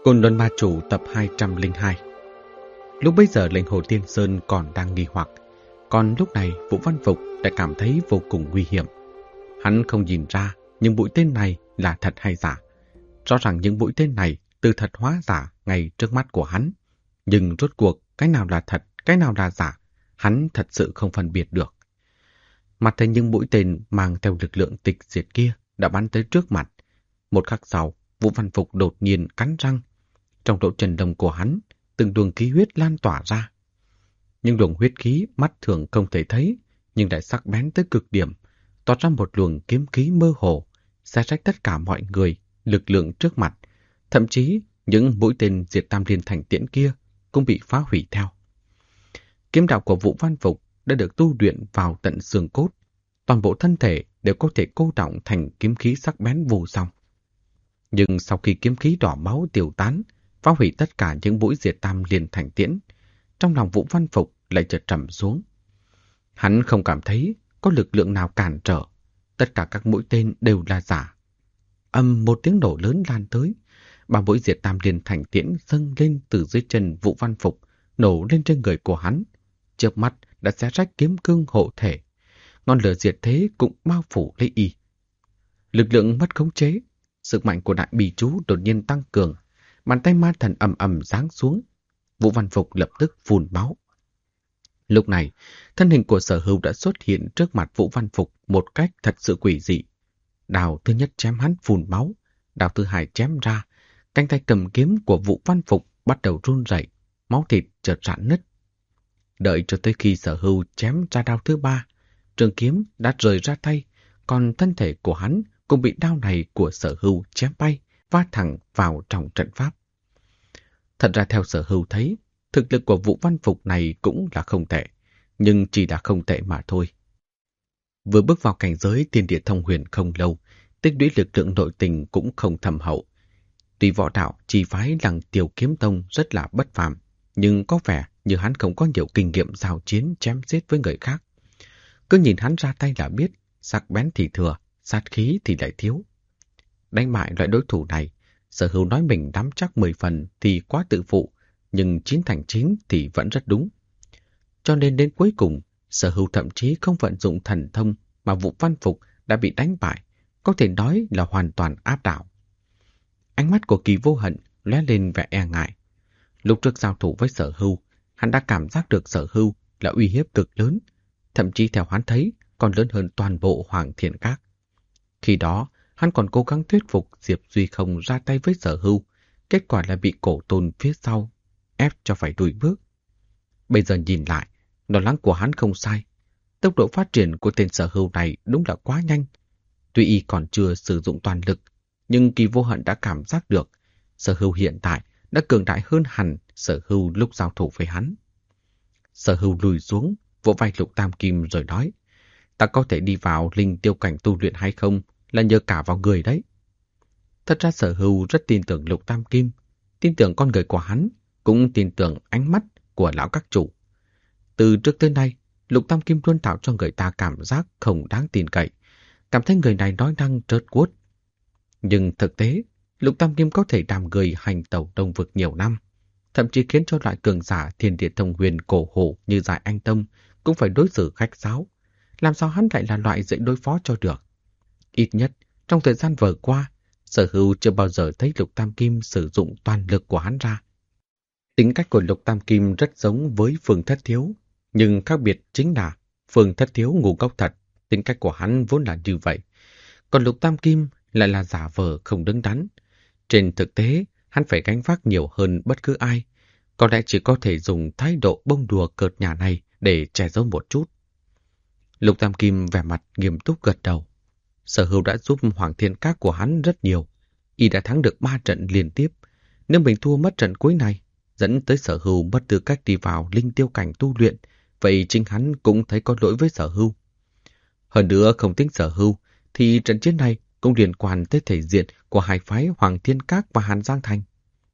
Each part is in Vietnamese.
Côn Luân Ma Chủ tập 202. Lúc bấy giờ lệnh Hồ Tiên Sơn còn đang nghi hoặc, còn lúc này Vũ Văn Phục đã cảm thấy vô cùng nguy hiểm. Hắn không nhìn ra những mũi tên này là thật hay giả. Rõ ràng những mũi tên này từ thật hóa giả ngay trước mắt của hắn. Nhưng rốt cuộc cái nào là thật, cái nào là giả, hắn thật sự không phân biệt được. Mặt thấy những mũi tên mang theo lực lượng tịch diệt kia đã bắn tới trước mặt. Một khắc sau, Vũ Văn Phục đột nhiên cắn răng. Trong lỗ chân lông của hắn, từng luồng khí huyết lan tỏa ra. Những luồng huyết khí mắt thường không thể thấy, nhưng lại sắc bén tới cực điểm, tỏa ra một luồng kiếm khí mơ hồ, xé rách tất cả mọi người, lực lượng trước mặt. Thậm chí, những mũi tên diệt tam liên thành tiễn kia cũng bị phá hủy theo. Kiếm đạo của Vũ Văn Phục đã được tu luyện vào tận xương cốt. Toàn bộ thân thể đều có thể cô đọng thành kiếm khí sắc bén vô song. Nhưng sau khi kiếm khí đỏ máu tiêu tán, phá hủy tất cả những mũi diệt tam liên thành tiễn, trong lòng Vũ Văn Phục lại chợt trầm xuống. Hắn không cảm thấy có lực lượng nào cản trở, tất cả các mũi tên đều là giả. Ầm một tiếng nổ lớn lan tới, ba mũi diệt tam liên thành tiễn dâng lên từ dưới chân Vũ Văn Phục, nổ lên trên người của hắn. Chớp mắt đã xé rách kiếm cương hộ thể, ngọn lửa diệt thế cũng bao phủ lấy y. Lực lượng mất khống chế, sức mạnh của đại bì chú đột nhiên tăng cường, bàn tay ma thần ầm ầm giáng xuống. Vũ Văn Phục lập tức phun máu. Lúc này, thân hình của Sở Hưu đã xuất hiện trước mặt Vũ Văn Phục một cách thật sự quỷ dị. Đao thứ nhất chém hắn phun máu, đao thứ hai chém ra, cánh tay cầm kiếm của Vũ Văn Phục bắt đầu run rẩy, máu thịt chợt rạn nứt. Đợi cho tới khi Sở Hưu chém ra đao thứ ba, trường kiếm đã rời ra tay, còn thân thể của hắn cũng bị đao này của Sở Hưu chém bay, va thẳng vào trong trận pháp. Thật ra theo Sở Hưu thấy, thực lực của Vũ Văn Phục này cũng là không tệ, nhưng chỉ là không tệ mà thôi. Vừa bước vào cảnh giới Tiên Địa Thông Huyền không lâu, tích lũy lực lượng nội tình cũng không thâm hậu. Tuy võ đạo chi phái Lăng Tiêu Kiếm Tông rất là bất phàm, nhưng có vẻ như hắn không có nhiều kinh nghiệm giao chiến chém giết với người khác. Cứ nhìn hắn ra tay là biết, sắc bén thì thừa, sát khí thì lại thiếu. Đánh bại loại đối thủ này, Sở Hưu nói mình nắm chắc 10 phần thì quá tự phụ, nhưng 9 thành 9 thì vẫn rất đúng. Cho nên đến cuối cùng, Sở Hưu thậm chí không vận dụng thần thông mà Vũ Văn Phục đã bị đánh bại, có thể nói là hoàn toàn áp đảo. Ánh mắt của Kỳ Vô Hận lóe lên vẻ e ngại. Lúc trước giao thủ với Sở Hưu, hắn đã cảm giác được Sở Hưu là uy hiếp cực lớn, thậm chí theo hắn thấy còn lớn hơn toàn bộ Hoàng Thiên Các. Khi đó, hắn còn cố gắng thuyết phục Diệp Duy Không ra tay với Sở Hưu, kết quả là bị Cổ Tôn phía sau ép cho phải lùi bước. Bây giờ nhìn lại, lo lắng của hắn không sai. Tốc độ phát triển của tên Sở Hưu này đúng là quá nhanh. Tuy y còn chưa sử dụng toàn lực, nhưng Kỳ Vô Hận đã cảm giác được Sở Hưu hiện tại đã cường đại hơn hẳn Sở Hưu lúc giao thủ với hắn. Sở Hưu lùi xuống, vỗ vai Lục Tam Kim rồi nói: "Ta có thể đi vào linh tiêu cảnh tu luyện hay không là nhờ cả vào người đấy." Thật ra Sở Hưu rất tin tưởng Lục Tam Kim, tin tưởng con người của hắn, cũng tin tưởng ánh mắt của lão các chủ. Từ trước tới nay, Lục Tam Kim luôn tạo cho người ta cảm giác không đáng tin cậy, cảm thấy người này nói năng trớt guốt. Nhưng thực tế, Lục Tam Kim có thể làm người hành tẩu Đông Vực nhiều năm, thậm chí khiến cho loại cường giả Thiên Địa Thông Huyền cổ hổ như Giải Anh Tông cũng phải đối xử khách sáo. Làm sao hắn lại là loại dễ đối phó cho được? Ít nhất, trong thời gian vừa qua, Sở Hưu chưa bao giờ thấy Lục Tam Kim sử dụng toàn lực của hắn ra. Tính cách của Lục Tam Kim rất giống với Phương Thất Thiếu, nhưng khác biệt chính là Phương Thất Thiếu ngu ngốc thật, tính cách của hắn vốn là như vậy. Còn Lục Tam Kim lại là giả vờ không đứng đắn. Trên thực tế, hắn phải gánh vác nhiều hơn bất cứ ai, có lẽ chỉ có thể dùng thái độ bông đùa cợt nhả này để che giấu một chút. Lục Tam Kim vẻ mặt nghiêm túc gật đầu. Sở Hưu đã giúp Hoàng Thiên Các của hắn rất nhiều. Y đã thắng được 3 trận liên tiếp. Nếu mình thua mất trận cuối này, dẫn tới Sở Hưu mất tư cách đi vào linh tiêu cảnh tu luyện, vậy chính hắn cũng thấy có lỗi với Sở Hưu. Hơn nữa không tính Sở Hưu, thì trận chiến này cũng liên quan tới thể diện của hai phái Hoàng Thiên Các và Hàn Giang Thành.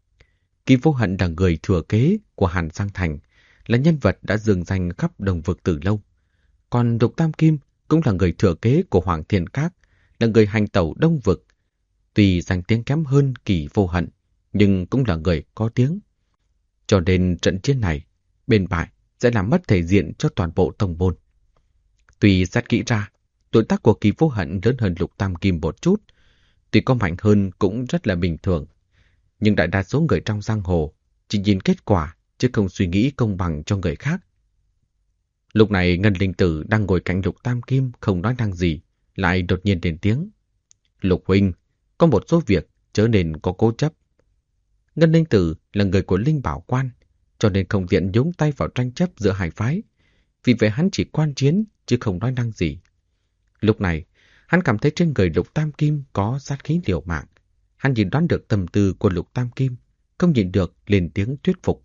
Kỳ Vô Hận là người thừa kế của Hàn Giang Thành, là nhân vật đã dương danh khắp Đông Vực từ lâu. Còn Lục Tam Kim cũng là người thừa kế của Hoàng Thiên Các, là người hành tẩu Đông Vực. Tuy danh tiếng kém hơn Kỳ Vô Hận, nhưng cũng là người có tiếng. Cho nên trận chiến này, bên bại sẽ làm mất thể diện cho toàn bộ tông môn. Tuy xét kỹ ra, tuổi tác của Kỳ Vô Hận lớn hơn Lục Tam Kim một chút, tuy có mạnh hơn cũng rất là bình thường. Nhưng đại đa số người trong giang hồ chỉ nhìn kết quả chứ không suy nghĩ công bằng cho người khác. Lúc này Ngân Linh Tử đang ngồi cạnh Lục Tam Kim không nói năng gì, lại đột nhiên lên tiếng. Lục huynh, có một số việc chớ nên có cố chấp. Ngân Linh Tử là người của Linh Bảo Quan, cho nên không tiện nhúng tay vào tranh chấp giữa hai phái. Vì vậy hắn chỉ quan chiến chứ không nói năng gì. Lúc này, hắn cảm thấy trên người Lục Tam Kim có sát khí liều mạng. Hắn nhìn đoán được tâm tư của Lục Tam Kim, không nhịn được lên tiếng thuyết phục.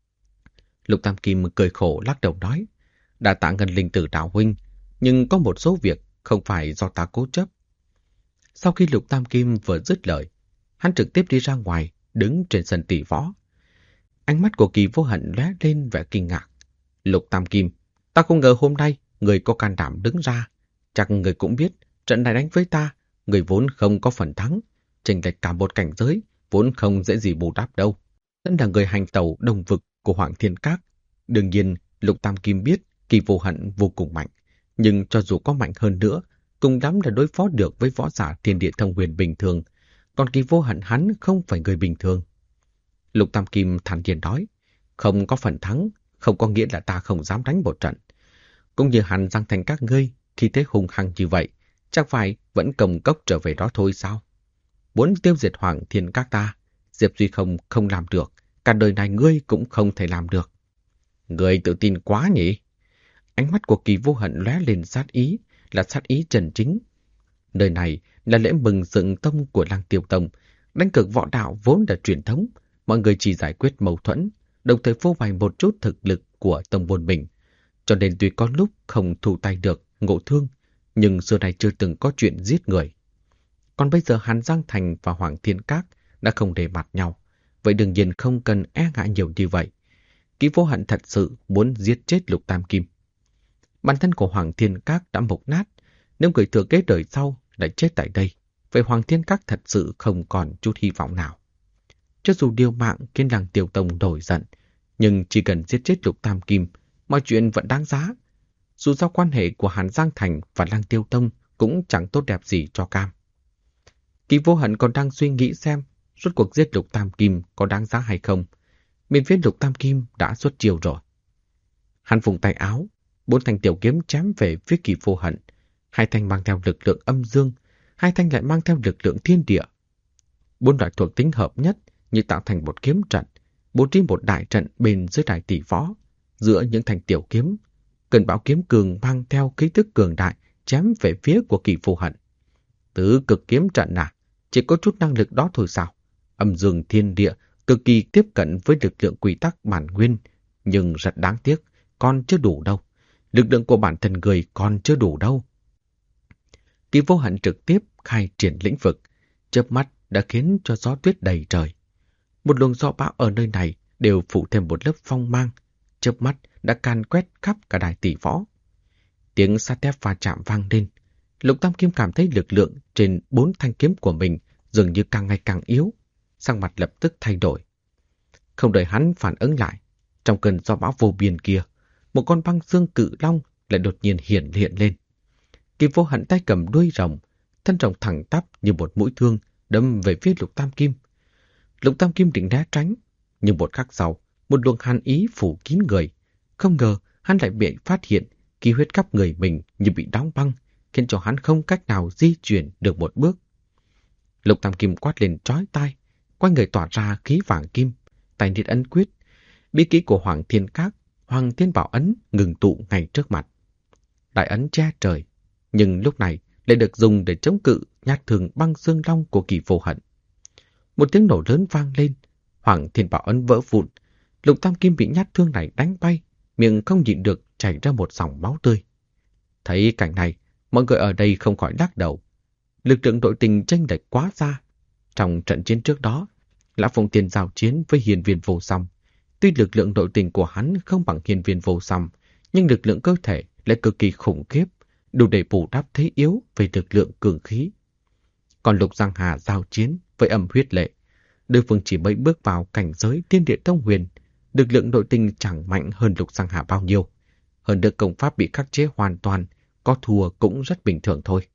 Lục Tam Kim cười khổ lắc đầu nói, đã tạ Ngân Linh Tử đạo huynh, nhưng có một số việc không phải do ta cố chấp. Sau khi Lục Tam Kim vừa dứt lời, hắn trực tiếp đi ra ngoài, đứng trên sân tỷ võ. Ánh mắt của Kỳ Vô Hận lóe lên vẻ kinh ngạc. Lục Tam Kim, ta không ngờ hôm nay người có can đảm đứng ra. Chắc người cũng biết, trận này đánh với ta, người vốn không có phần thắng. Chênh lệch cả một cảnh giới, vốn không dễ gì bù đắp đâu. Vẫn là người hành tẩu đồng vực của Hoàng Thiên Các. Đương nhiên, Lục Tam Kim biết Kỳ Vô Hận vô cùng mạnh. Nhưng cho dù có mạnh hơn nữa, cùng lắm là đối phó được với võ giả thiên địa thông huyền bình thường. Còn Kỳ Vô Hận hắn không phải người bình thường. Lục Tam Kim thản nhiên nói, không có phần thắng, không có nghĩa là ta không dám đánh một trận. Cũng như Hàn Giang Thành các ngươi, khi thế hùng hăng như vậy, chắc phải vẫn công cốc trở về đó thôi sao? Muốn tiêu diệt Hoàng Thiên Các ta, Diệp Duy không làm được, cả đời này ngươi cũng không thể làm được. Ngươi tự tin quá nhỉ? Ánh mắt của Kỳ Vô Hận lóe lên sát ý, là sát ý trần chính. Nơi này là lễ mừng dựng tông của Lăng Tiêu Tông, đánh cược võ đạo vốn là truyền thống, mọi người chỉ giải quyết mâu thuẫn, đồng thời phô bày một chút thực lực của tông môn mình. Cho nên tuy có lúc không thu tay được, ngộ thương, nhưng xưa này chưa từng có chuyện giết người. Còn bây giờ Hàn Giang Thành và Hoàng Thiên Các đã không để mặt nhau, vậy đương nhiên không cần e ngại nhiều như vậy. Kỳ Vô Hận thật sự muốn giết chết Lục Tam Kim. Bản thân của Hoàng Thiên Các đã mục nát, nếu người thừa kế đời sau lại chết tại đây, vậy Hoàng Thiên Các thật sự không còn chút hy vọng nào. Cho dù điều mạng khiến Lăng Tiêu Tông nổi giận, nhưng chỉ cần giết chết Lục Tam Kim, mọi chuyện vẫn đáng giá. Dù sao quan hệ của Hàn Giang Thành và Lăng Tiêu Tông cũng chẳng tốt đẹp gì cho cam. Kỳ Vô Hận còn đang suy nghĩ xem rốt cuộc giết Lục Tam Kim có đáng giá hay không. Bên phía Lục Tam Kim đã xuất chiêu rồi. Hắn vùng tay áo, 4 thanh tiểu kiếm chém về phía Kỳ Vô Hận. 2 thanh mang theo lực lượng âm dương, 2 thanh lại mang theo lực lượng thiên địa. 4 loại thuộc tính hợp nhất như tạo thành một kiếm trận, bố trí một đại trận bên dưới đài tỷ võ, giữa những thanh tiểu kiếm. Cơn bão kiếm cường mang theo khí tức cường đại chém về phía của Kỳ Vô Hận. Tứ cực kiếm trận à? Chỉ có chút năng lực đó thôi sao? Âm dương thiên địa cực kỳ tiếp cận với lực lượng quy tắc bản nguyên, nhưng rất đáng tiếc, còn chưa đủ đâu. Lực lượng của bản thân người còn chưa đủ đâu. Kỳ Vô Hận trực tiếp khai triển lĩnh vực, chớp mắt đã khiến cho gió tuyết đầy trời. Một luồng gió bão ở nơi này đều phủ thêm một lớp phong mang, chớp mắt đã càn quét khắp cả đài tỷ võ. Tiếng sắt thép va chạm vang lên. Lục Tam Kim cảm thấy lực lượng trên 4 thanh kiếm của mình dường như càng ngày càng yếu, sắc mặt lập tức thay đổi. Không đợi hắn phản ứng lại, trong cơn gió bão vô biên kia, một con băng xương cự long lại đột nhiên hiện lên. Kỳ Vô Hận tay cầm đuôi rồng, thân rồng thẳng tắp như một mũi thương đâm về phía Lục Tam Kim. Lục Tam Kim định né tránh, nhưng một khắc sau, một luồng hàn ý phủ kín người. Không ngờ hắn lại bị phát hiện, khí huyết khắp người mình như bị đóng băng, khiến cho hắn không cách nào di chuyển được một bước. Lục Tam Kim quát lên chói tai, quanh người tỏa ra khí vàng kim, tay niết ấn quyết, bí kỹ của Hoàng Thiên Các, Hoàng Thiên Bảo Ấn ngừng tụ ngay trước mặt. Đại ấn che trời, nhưng lúc này lại được dùng để chống cự nhát thương băng xương long của Kỳ Vô Hận. Một tiếng nổ lớn vang lên, Hoàng Thiên Bảo Ấn vỡ vụn, Lục Tam Kim bị nhát thương này đánh bay, miệng không nhịn được chảy ra một dòng máu tươi. Thấy cảnh này, mọi người ở đây không khỏi lắc đầu. Lực lượng đội tình chênh lệch quá xa. Trong trận chiến trước đó, Lã Phong Tiên giao chiến với Hiên Viên Vô Song. Tuy lực lượng đội tình của hắn không bằng Hiên Viên Vô Song, nhưng lực lượng cơ thể lại cực kỳ khủng khiếp, đủ để bù đắp thế yếu về lực lượng cường khí. Còn Lục Giang Hà giao chiến với Âm Huyết Lệ, đối phương chỉ mới bước vào cảnh giới tiên địa thông huyền, lực lượng nội tình chẳng mạnh hơn Lục Giang Hạ bao nhiêu. Hơn được công pháp bị khắc chế hoàn toàn, có thua cũng rất bình thường thôi.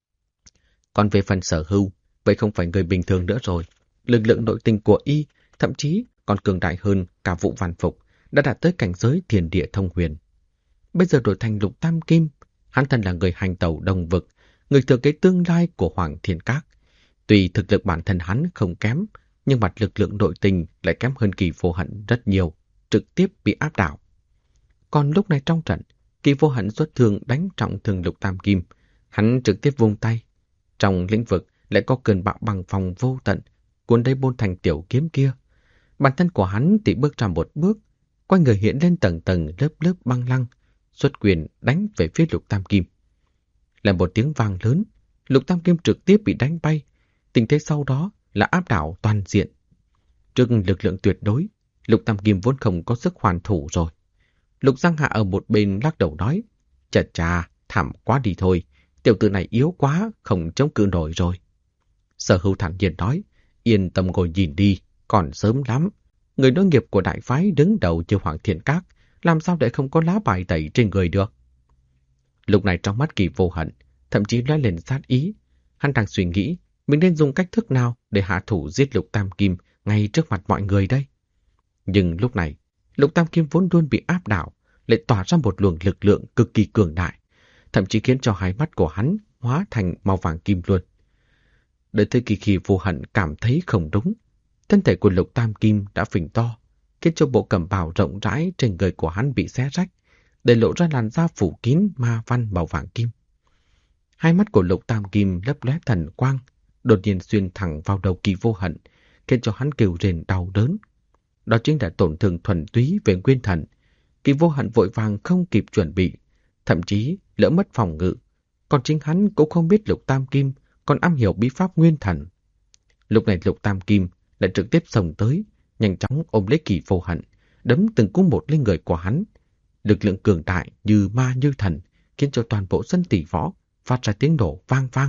Còn về phần Sở Hưu, vậy không phải người bình thường nữa rồi. Lực lượng nội tình của y, thậm chí còn cường đại hơn cả Vũ Văn Phục, đã đạt tới cảnh giới thiên địa thông huyền. Bây giờ đổi thành Lục Tam Kim, hắn thân là người hành tẩu đồng vực, người thừa kế tương lai của Hoàng Thiên Các. Tuy thực lực bản thân hắn không kém, nhưng mặt lực lượng nội tình lại kém hơn Kỳ Vô Hận rất nhiều, trực tiếp bị áp đảo. Còn lúc này trong trận, Kỳ Vô Hận xuất thương đánh trọng thương Lục Tam Kim, hắn trực tiếp vung tay. Trong lĩnh vực lại có cơn bão băng phong vô tận, cuốn lấy bốn thành tiểu kiếm kia. Bản thân của hắn thì bước ra một bước, quay người hiện lên tầng tầng lớp lớp băng lăng, xuất quyền đánh về phía Lục Tam Kim. Là một tiếng vang lớn, Lục Tam Kim trực tiếp bị đánh bay, tình thế sau đó là áp đảo toàn diện. Trước lực lượng tuyệt đối, Lục Tam Kim vốn không có sức hoàn thủ rồi. Lục Giang Hạ ở một bên lắc đầu nói, chà chà, thảm quá đi thôi, tiểu tử này yếu quá, không chống cự nổi rồi. Sở Hưu thản nhiên nói, yên tâm ngồi nhìn đi, còn sớm lắm. Người nối nghiệp của đại phái đứng đầu như Hoàng Thiên Các, làm sao để không có lá bài tẩy trên người được. Lúc này trong mắt Kỳ Vô Hận, thậm chí lóe lên sát ý. Hắn đang suy nghĩ mình nên dùng cách thức nào để hạ thủ giết Lục Tam Kim ngay trước mặt mọi người đây. Nhưng lúc này, Lục Tam Kim vốn luôn bị áp đảo, lại tỏa ra một luồng lực lượng cực kỳ cường đại, thậm chí khiến cho hai mắt của hắn hóa thành màu vàng kim luôn. Đợi tới khi Vô Hận cảm thấy không đúng, thân thể của Lục Tam Kim đã phình to, khiến cho bộ cẩm bào rộng rãi trên người của hắn bị xé rách, để lộ ra làn da phủ kín ma văn màu vàng kim. Hai mắt của Lục Tam Kim lấp lóe thần quang, đột nhiên xuyên thẳng vào đầu Kỳ Vô Hận, khiến cho hắn kêu rền đau đớn. Đó chính là tổn thương thuần túy về nguyên thần. Kỳ Vô Hận vội vàng không kịp chuẩn bị, thậm chí lỡ mất phòng ngự, còn chính hắn cũng không biết Lục Tam Kim còn am hiểu bí pháp nguyên thần. Lúc này Lục Tam Kim lại trực tiếp xông tới, nhanh chóng ôm lấy Kỳ Vô Hận, đấm từng cú một lên người của hắn. Lực lượng cường đại như ma như thần, khiến cho toàn bộ sân tỷ võ phát ra tiếng nổ vang vang.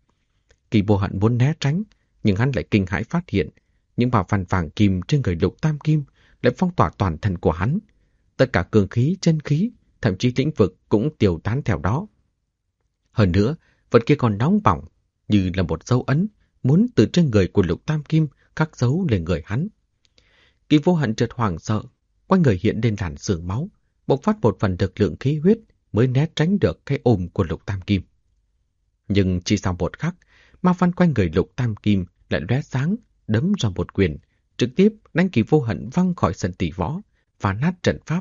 Kỳ Vô Hận muốn né tránh, nhưng hắn lại kinh hãi phát hiện những bảo văn vàng kim trên người Lục Tam Kim lại phong tỏa toàn thân của hắn. Tất cả cường khí, chân khí, thậm chí lĩnh vực cũng tiêu tán theo đó. Hơn nữa, vật kia còn nóng bỏng, như là một dấu ấn, muốn từ trên người của Lục Tam Kim khắc dấu lên người hắn. Kỳ Vô Hận chợt hoảng sợ, quanh người hiện lên làn sương máu, bộc phát một phần lực lượng khí huyết mới né tránh được cái ôm của Lục Tam Kim. Nhưng chỉ sau một khắc, ma văn quanh người Lục Tam Kim lại lóe sáng, đấm ra một quyền, trực tiếp đánh Kỳ Vô Hận văng khỏi sân tỷ võ và nát trận pháp.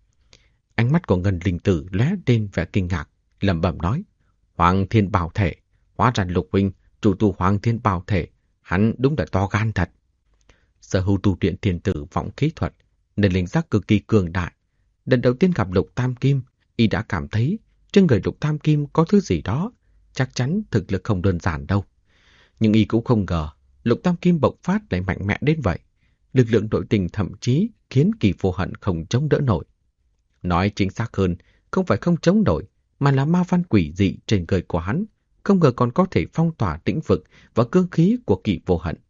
Ánh mắt của Ngân Linh Tử lóe lên vẻ kinh ngạc, lẩm bẩm nói: Hoàng Thiên Bảo Thể, hóa ra Lục huynh chủ tu Hoàng Thiên Bảo Thể, hắn đúng là to gan thật. Sở Hưu tu luyện thiên tử vọng khí thuật, nên linh giác cực kỳ cường đại. Lần đầu tiên gặp Lục Tam Kim, y đã cảm thấy trên người Lục Tam Kim có thứ gì đó, chắc chắn thực lực không đơn giản đâu. Nhưng y cũng không ngờ Lục Tam Kim bộc phát lại mạnh mẽ đến vậy. Lực lượng nội tình thậm chí khiến Kỳ Vô Hận không chống đỡ nổi. Nói chính xác hơn, không phải không chống nổi, mà là ma văn quỷ dị trên người của hắn, không ngờ còn có thể phong tỏa tĩnh vực và cương khí của Kỳ Vô Hận.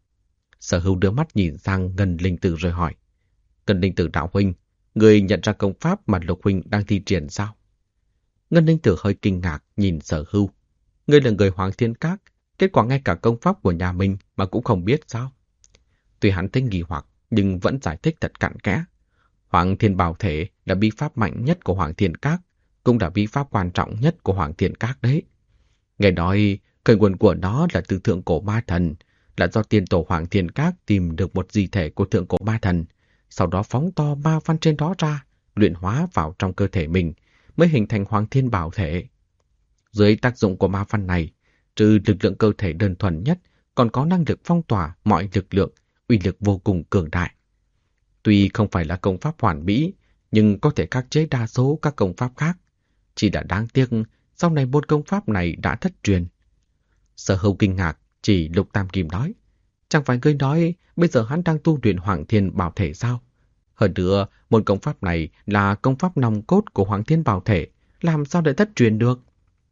Sở Hưu đưa mắt nhìn sang Ngân Linh Tử rồi hỏi: Ngân Linh Tử đạo huynh, người nhận ra công pháp mà Lục huynh đang thi triển sao? Ngân Linh Tử hơi kinh ngạc nhìn Sở Hưu. Ngươi là người Hoàng Thiên Các, kết quả ngay cả công pháp của nhà mình mà cũng không biết sao? Tuy hắn thấy nghi hoặc, nhưng vẫn giải thích thật cặn kẽ. Hoàng Thiên Bảo Thể là bí pháp mạnh nhất của Hoàng Thiên Các, cũng là bí pháp quan trọng nhất của Hoàng Thiên Các đấy. Nghe nói, khởi nguồn của nó là từ thượng cổ ma thần, là do tiên tổ Hoàng Thiên Các tìm được một di thể của thượng cổ ma thần, sau đó phóng to ma văn trên đó ra, luyện hóa vào trong cơ thể mình, mới hình thành Hoàng Thiên Bảo Thể. Dưới tác dụng của ma văn này, trừ lực lượng cơ thể đơn thuần nhất, còn có năng lực phong tỏa mọi lực lượng, uy lực vô cùng cường đại. Tuy không phải là công pháp hoàn mỹ, nhưng có thể khắc chế đa số các công pháp khác. Chỉ đã đáng tiếc, sau này môn công pháp này đã thất truyền. Sở Hưu kinh ngạc, chỉ Lục Tam Kim nói: Chẳng phải ngươi nói bây giờ hắn đang tu luyện Hoàng Thiên Bảo Thể sao? Hơn nữa, môn công pháp này là công pháp nòng cốt của Hoàng Thiên Bảo Thể, làm sao để thất truyền được?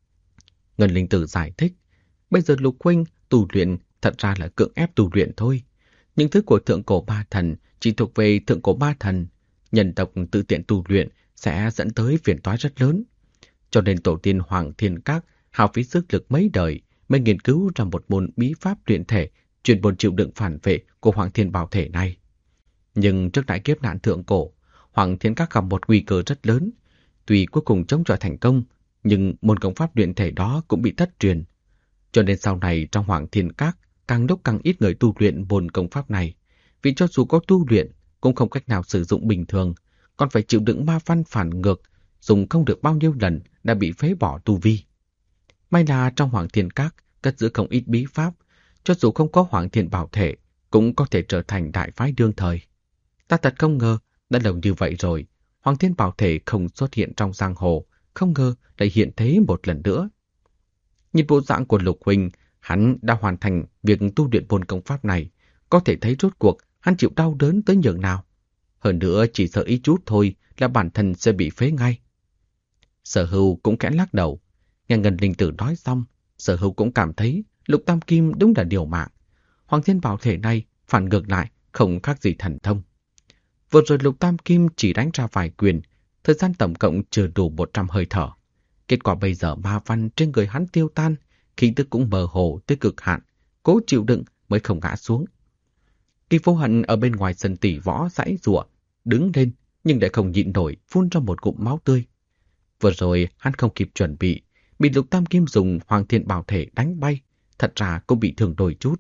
Ngân Linh Tử giải thích: Bây giờ Lục huynh tu luyện thật ra là cưỡng ép tu luyện thôi. Những thứ của thượng cổ ba thần chỉ thuộc về thượng cổ ba thần. Nhân tộc tự tiện tu luyện sẽ dẫn tới phiền toái rất lớn. Cho nên tổ tiên Hoàng Thiên Các hao phí sức lực mấy đời mới nghiên cứu ra một môn bí pháp luyện thể chuyên môn chịu đựng phản vệ của Hoàng Thiên Bảo Thể này. Nhưng trước đại kiếp nạn thượng cổ, Hoàng Thiên Các gặp một nguy cơ rất lớn. Tuy cuối cùng chống chọi thành công, nhưng môn công pháp luyện thể đó cũng bị thất truyền. Cho nên sau này trong Hoàng Thiên Các càng lúc càng ít người tu luyện môn công pháp này. Vì cho dù có tu luyện cũng không cách nào sử dụng bình thường, còn phải chịu đựng ma văn phản ngược, dùng không được bao nhiêu lần đã bị phế bỏ tu vi. May là trong Hoàng Thiên Các cất giữ không ít bí pháp, cho dù không có Hoàng Thiên Bảo Thể cũng có thể trở thành đại phái đương thời. Ta thật không ngờ, đã lâu như vậy rồi, Hoàng Thiên Bảo Thể không xuất hiện trong giang hồ, không ngờ lại hiện thế một lần nữa. Nhìn bộ dạng của Lục huynh, hắn đã hoàn thành việc tu luyện môn công pháp này, có thể thấy rốt cuộc hắn chịu đau đớn tới nhường nào. Hơn nữa chỉ sợ ý chút thôi là bản thân sẽ bị phế ngay. Sở Hưu cũng khẽ lắc đầu. Nghe Ngân Linh Tử nói xong, Sở Hưu cũng cảm thấy Lục Tam Kim đúng là điều mạng. Hoàng Thiên Bảo Thể này phản ngược lại không khác gì thần thông. Vừa rồi Lục Tam Kim chỉ đánh ra vài quyền, thời gian tổng cộng chưa đủ 100 hơi thở. Kết quả bây giờ ma văn trên người hắn tiêu tan, khí tức cũng mơ hồ tới cực hạn, cố chịu đựng mới không ngã xuống. Kỳ Vô Hận ở bên ngoài sân tỷ võ giãy giụa, đứng lên nhưng lại không nhịn nổi phun ra một ngụm máu tươi. Vừa rồi hắn không kịp chuẩn bị Lục Tam Kim dùng Hoàng Thiên Bảo Thể đánh bay, thật ra cũng bị thương đôi chút.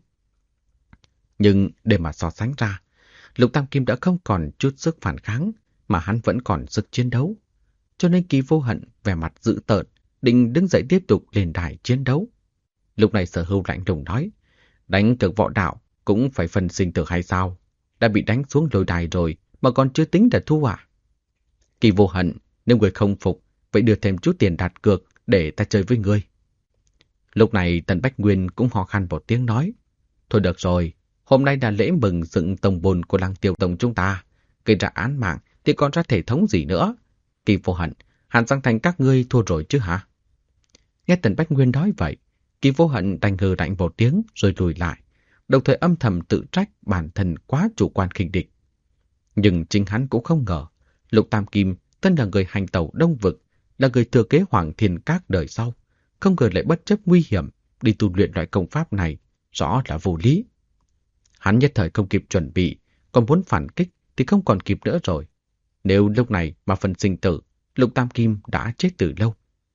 Nhưng để mà so sánh ra, Lục Tam Kim đã không còn chút sức phản kháng, mà hắn vẫn còn sức chiến đấu. Cho nên Kỳ Vô Hận vẻ mặt dữ tợn, định đứng dậy tiếp tục lên đài chiến đấu. Lúc này Sở Hưu lạnh lùng nói, đánh cược võ đạo cũng phải phân sinh tử hay sao? Đã bị đánh xuống lôi đài rồi mà còn chưa tính đã thua à? Kỳ Vô Hận, nếu người không phục, vậy đưa thêm chút tiền đặt cược để ta chơi với ngươi. Lúc này Tần Bách Nguyên cũng ho khan một tiếng nói, thôi được rồi, hôm nay là lễ mừng dựng tông bồn của Lăng Tiêu Tông chúng ta, gây ra án mạng thì còn ra thể thống gì nữa? Kỳ Vô Hận, Hàn Giang Thành các ngươi thua rồi chứ hả? Nghe Tần Bách Nguyên nói vậy, Kỳ Vô Hận đành hừ lạnh một tiếng rồi lùi lại, đồng thời âm thầm tự trách bản thân quá chủ quan khinh địch. Nhưng chính hắn cũng không ngờ, Lục Tam Kim thân là người hành tẩu Đông Vực, là người thừa kế Hoàng Thiên Các đời sau, không ngờ lại bất chấp nguy hiểm đi tu luyện loại công pháp này, rõ là vô lý. Hắn nhất thời không kịp chuẩn bị, còn muốn phản kích thì không còn kịp nữa rồi. Nếu lúc này mà phân sinh tử, Lục Tam Kim đã chết từ lâu.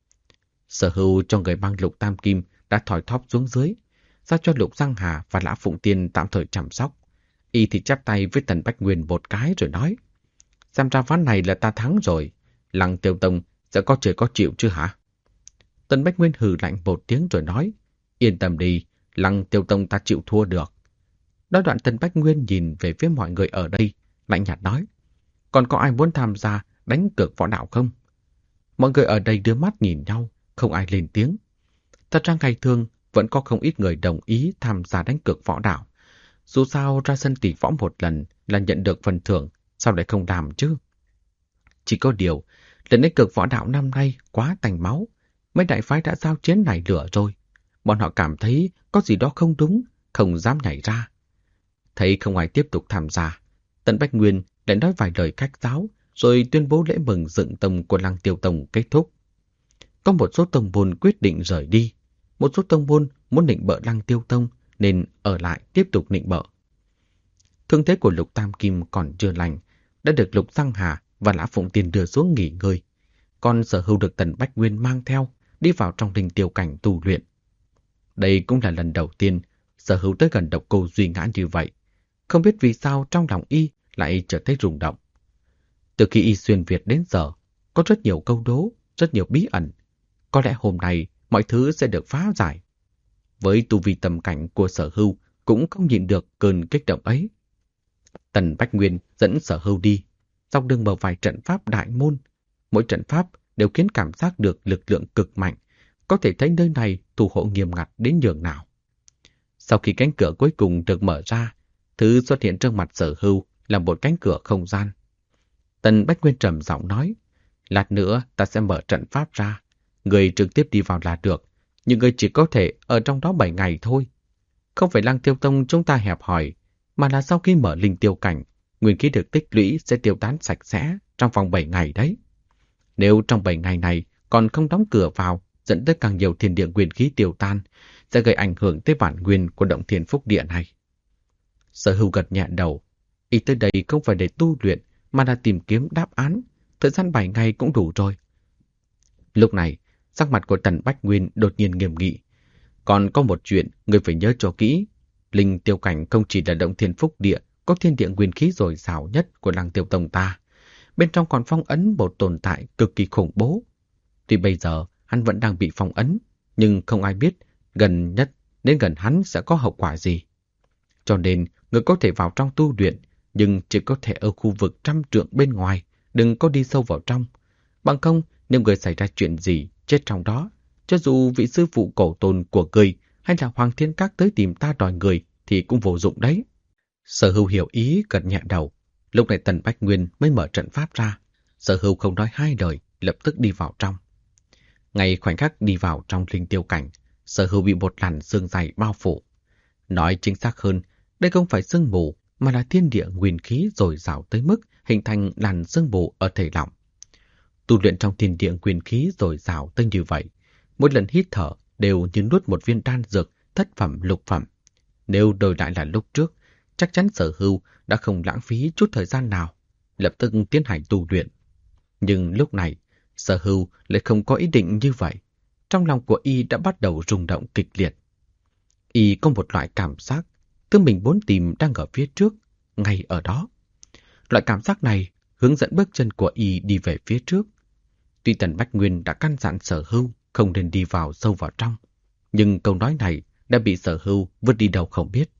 Sở Hưu cho người mang Lục Tam Kim đã thỏi thóp xuống dưới, giao cho Lục Giang Hà và Lã Phụng Tiên tạm thời chăm sóc. Y thì chắp tay với Tần Bách Nguyên một cái rồi nói, xem ra ván này là ta thắng rồi, Lăng Tiêu Tông sẽ có trời có chịu chứ hả? Tần Bách Nguyên hừ lạnh một tiếng rồi nói, yên tâm đi, Lăng Tiêu Tông ta chịu thua được. Nói đoạn Tần Bách Nguyên nhìn về phía mọi người ở đây, lạnh nhạt nói, còn có ai muốn tham gia đánh cược võ đạo không? Mọi người ở đây đưa mắt nhìn nhau, không ai lên tiếng. Thật ra ngày thường vẫn có không ít người đồng ý tham gia đánh cược võ đạo. Dù sao ra sân tỷ võ một lần là nhận được phần thưởng, sao lại không làm chứ? Chỉ có điều, lần đánh cược võ đạo năm nay quá tanh máu. Mấy đại phái đã giao chiến nảy lửa rồi. Bọn họ cảm thấy có gì đó không đúng, không dám nhảy ra. Thấy không ai tiếp tục tham gia, Tần Bách Nguyên lại nói vài lời khách sáo, rồi tuyên bố lễ mừng dựng tông của Lăng Tiêu Tông kết thúc. Có một số tông môn quyết định rời đi, một số tông môn muốn nịnh bợ Lăng Tiêu Tông nên ở lại tiếp tục nịnh bợ. Thương thế của Lục Tam Kim còn chưa lành, đã được Lục Giang Hà và Lã Phụng Tiên đưa xuống nghỉ ngơi. Còn Sở Hưu được Tần Bách Nguyên mang theo, đi vào trong linh tiêu cảnh tu luyện. Đây cũng là lần đầu tiên Sở Hưu tới gần Độc Cô Duy Ngã như vậy. Không biết vì sao trong lòng y lại trở thấy rung động. Từ khi y xuyên Việt đến giờ, có rất nhiều câu đố, rất nhiều bí ẩn. Có lẽ hôm nay mọi thứ sẽ được phá giải. Với tu vi tầm cảnh của Sở Hưu cũng không nhịn được cơn kích động ấy. Tần Bách Nguyên dẫn Sở Hưu đi, dọc đường mở vài trận pháp đại môn. Mỗi trận pháp đều khiến cảm giác được lực lượng cực mạnh, có thể thấy nơi này thủ hộ nghiêm ngặt đến nhường nào. Sau khi cánh cửa cuối cùng được mở ra, thứ xuất hiện trước mặt Sở Hưu là một cánh cửa không gian. Tần Bách Nguyên trầm giọng nói, lát nữa ta sẽ mở trận pháp ra, người trực tiếp đi vào là được, nhưng người chỉ có thể ở trong đó 7 ngày thôi. Không phải Lăng Tiêu Tông chúng ta hẹp hòi, mà là sau khi mở linh tiêu cảnh, nguyên khí được tích lũy sẽ tiêu tán sạch sẽ trong vòng 7 ngày đấy. Nếu trong 7 ngày này còn không đóng cửa vào, dẫn tới càng nhiều thiên địa nguyên khí tiêu tan, sẽ gây ảnh hưởng tới bản nguyên của động thiên phúc địa này. Sở Hưu gật nhẹ đầu. Y tới đây không phải để tu luyện, mà là tìm kiếm đáp án. Thời gian 7 ngày cũng đủ rồi. Lúc này, sắc mặt của Tần Bách Nguyên đột nhiên nghiêm nghị. Còn có một chuyện người phải nhớ cho kỹ. Linh tiêu cảnh không chỉ là động thiên phúc địa, có thiên địa nguyên khí dồi dào nhất của Lăng Tiêu Tông ta. Bên trong còn phong ấn một tồn tại cực kỳ khủng bố. Tuy bây giờ hắn vẫn đang bị phong ấn, nhưng không ai biết gần nhất đến gần hắn sẽ có hậu quả gì. Cho nên, người có thể vào trong tu luyện, nhưng chỉ có thể ở khu vực 100 trượng bên ngoài, đừng có đi sâu vào trong. Bằng không, nếu người xảy ra chuyện gì, chết trong đó, cho dù vị sư phụ cổ tôn của người hay là Hoàng Thiên Các tới tìm ta đòi người thì cũng vô dụng đấy. Sở Hưu hiểu ý gật nhẹ đầu. Lúc này Tần Bách Nguyên mới mở trận pháp ra. Sở Hưu không nói hai lời, lập tức đi vào trong. Ngay khoảnh khắc đi vào trong linh tiêu cảnh, Sở Hưu bị một làn sương dày bao phủ. Nói chính xác hơn, đây không phải sương mù, mà là thiên địa nguyên khí dồi dào tới mức hình thành làn sương mù ở thể lỏng. Tu luyện trong thiên địa nguyên khí dồi dào tới như vậy, mỗi lần hít thở đều như nuốt một viên đan dược thất phẩm lục phẩm. Nếu đổi lại là lúc trước, chắc chắn Sở Hưu đã không lãng phí chút thời gian nào, lập tức tiến hành tu luyện. Nhưng lúc này, Sở Hưu lại không có ý định như vậy. Trong lòng của y đã bắt đầu rung động kịch liệt. Y có một loại cảm giác thứ mình muốn tìm đang ở phía trước, ngay ở đó. Loại cảm giác này hướng dẫn bước chân của y đi về phía trước. Tuy Tần Bách Nguyên đã căn dặn Sở Hưu không nên đi vào sâu vào trong, nhưng câu nói này đã bị Sở Hưu vứt đi đâu không biết.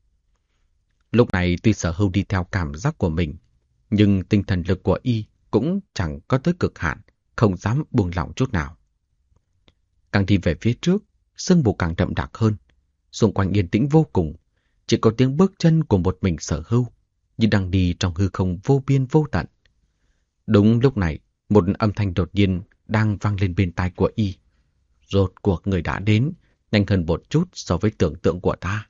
Lúc này tuy Sở Hưu đi theo cảm giác của mình, nhưng tinh thần lực của y cũng chẳng có tới cực hạn, không dám buông lỏng chút nào. Càng đi về phía trước, sương mù càng đậm đặc hơn, xung quanh yên tĩnh vô cùng, chỉ có tiếng bước chân của một mình Sở Hưu, như đang đi trong hư không vô biên vô tận. Đúng lúc này, một âm thanh đột nhiên đang vang lên bên tai của y. Rốt cuộc người đã đến, nhanh hơn một chút so với tưởng tượng của ta.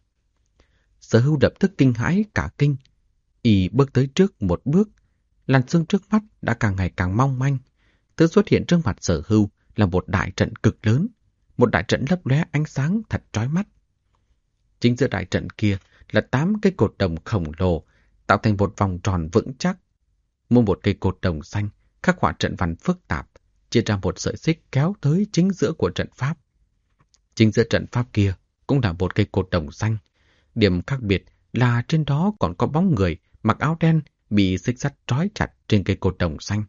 Sở Hưu lập tức kinh hãi cả kinh. Y bước tới trước một bước, làn sương trước mắt đã càng ngày càng mong manh. Thứ xuất hiện trước mặt Sở Hưu là một đại trận cực lớn, một đại trận lấp lóe ánh sáng thật chói mắt. Chính giữa đại trận kia là 8 cây cột đồng khổng lồ, tạo thành một vòng tròn vững chắc. Mỗi một cây cột đồng xanh khắc họa trận văn phức tạp, chia ra một sợi xích kéo tới chính giữa của trận pháp. Chính giữa trận pháp kia cũng là một cây cột đồng xanh. Điểm khác biệt là trên đó còn có bóng người mặc áo đen bị xích sắt trói chặt trên cây cột đồng xanh.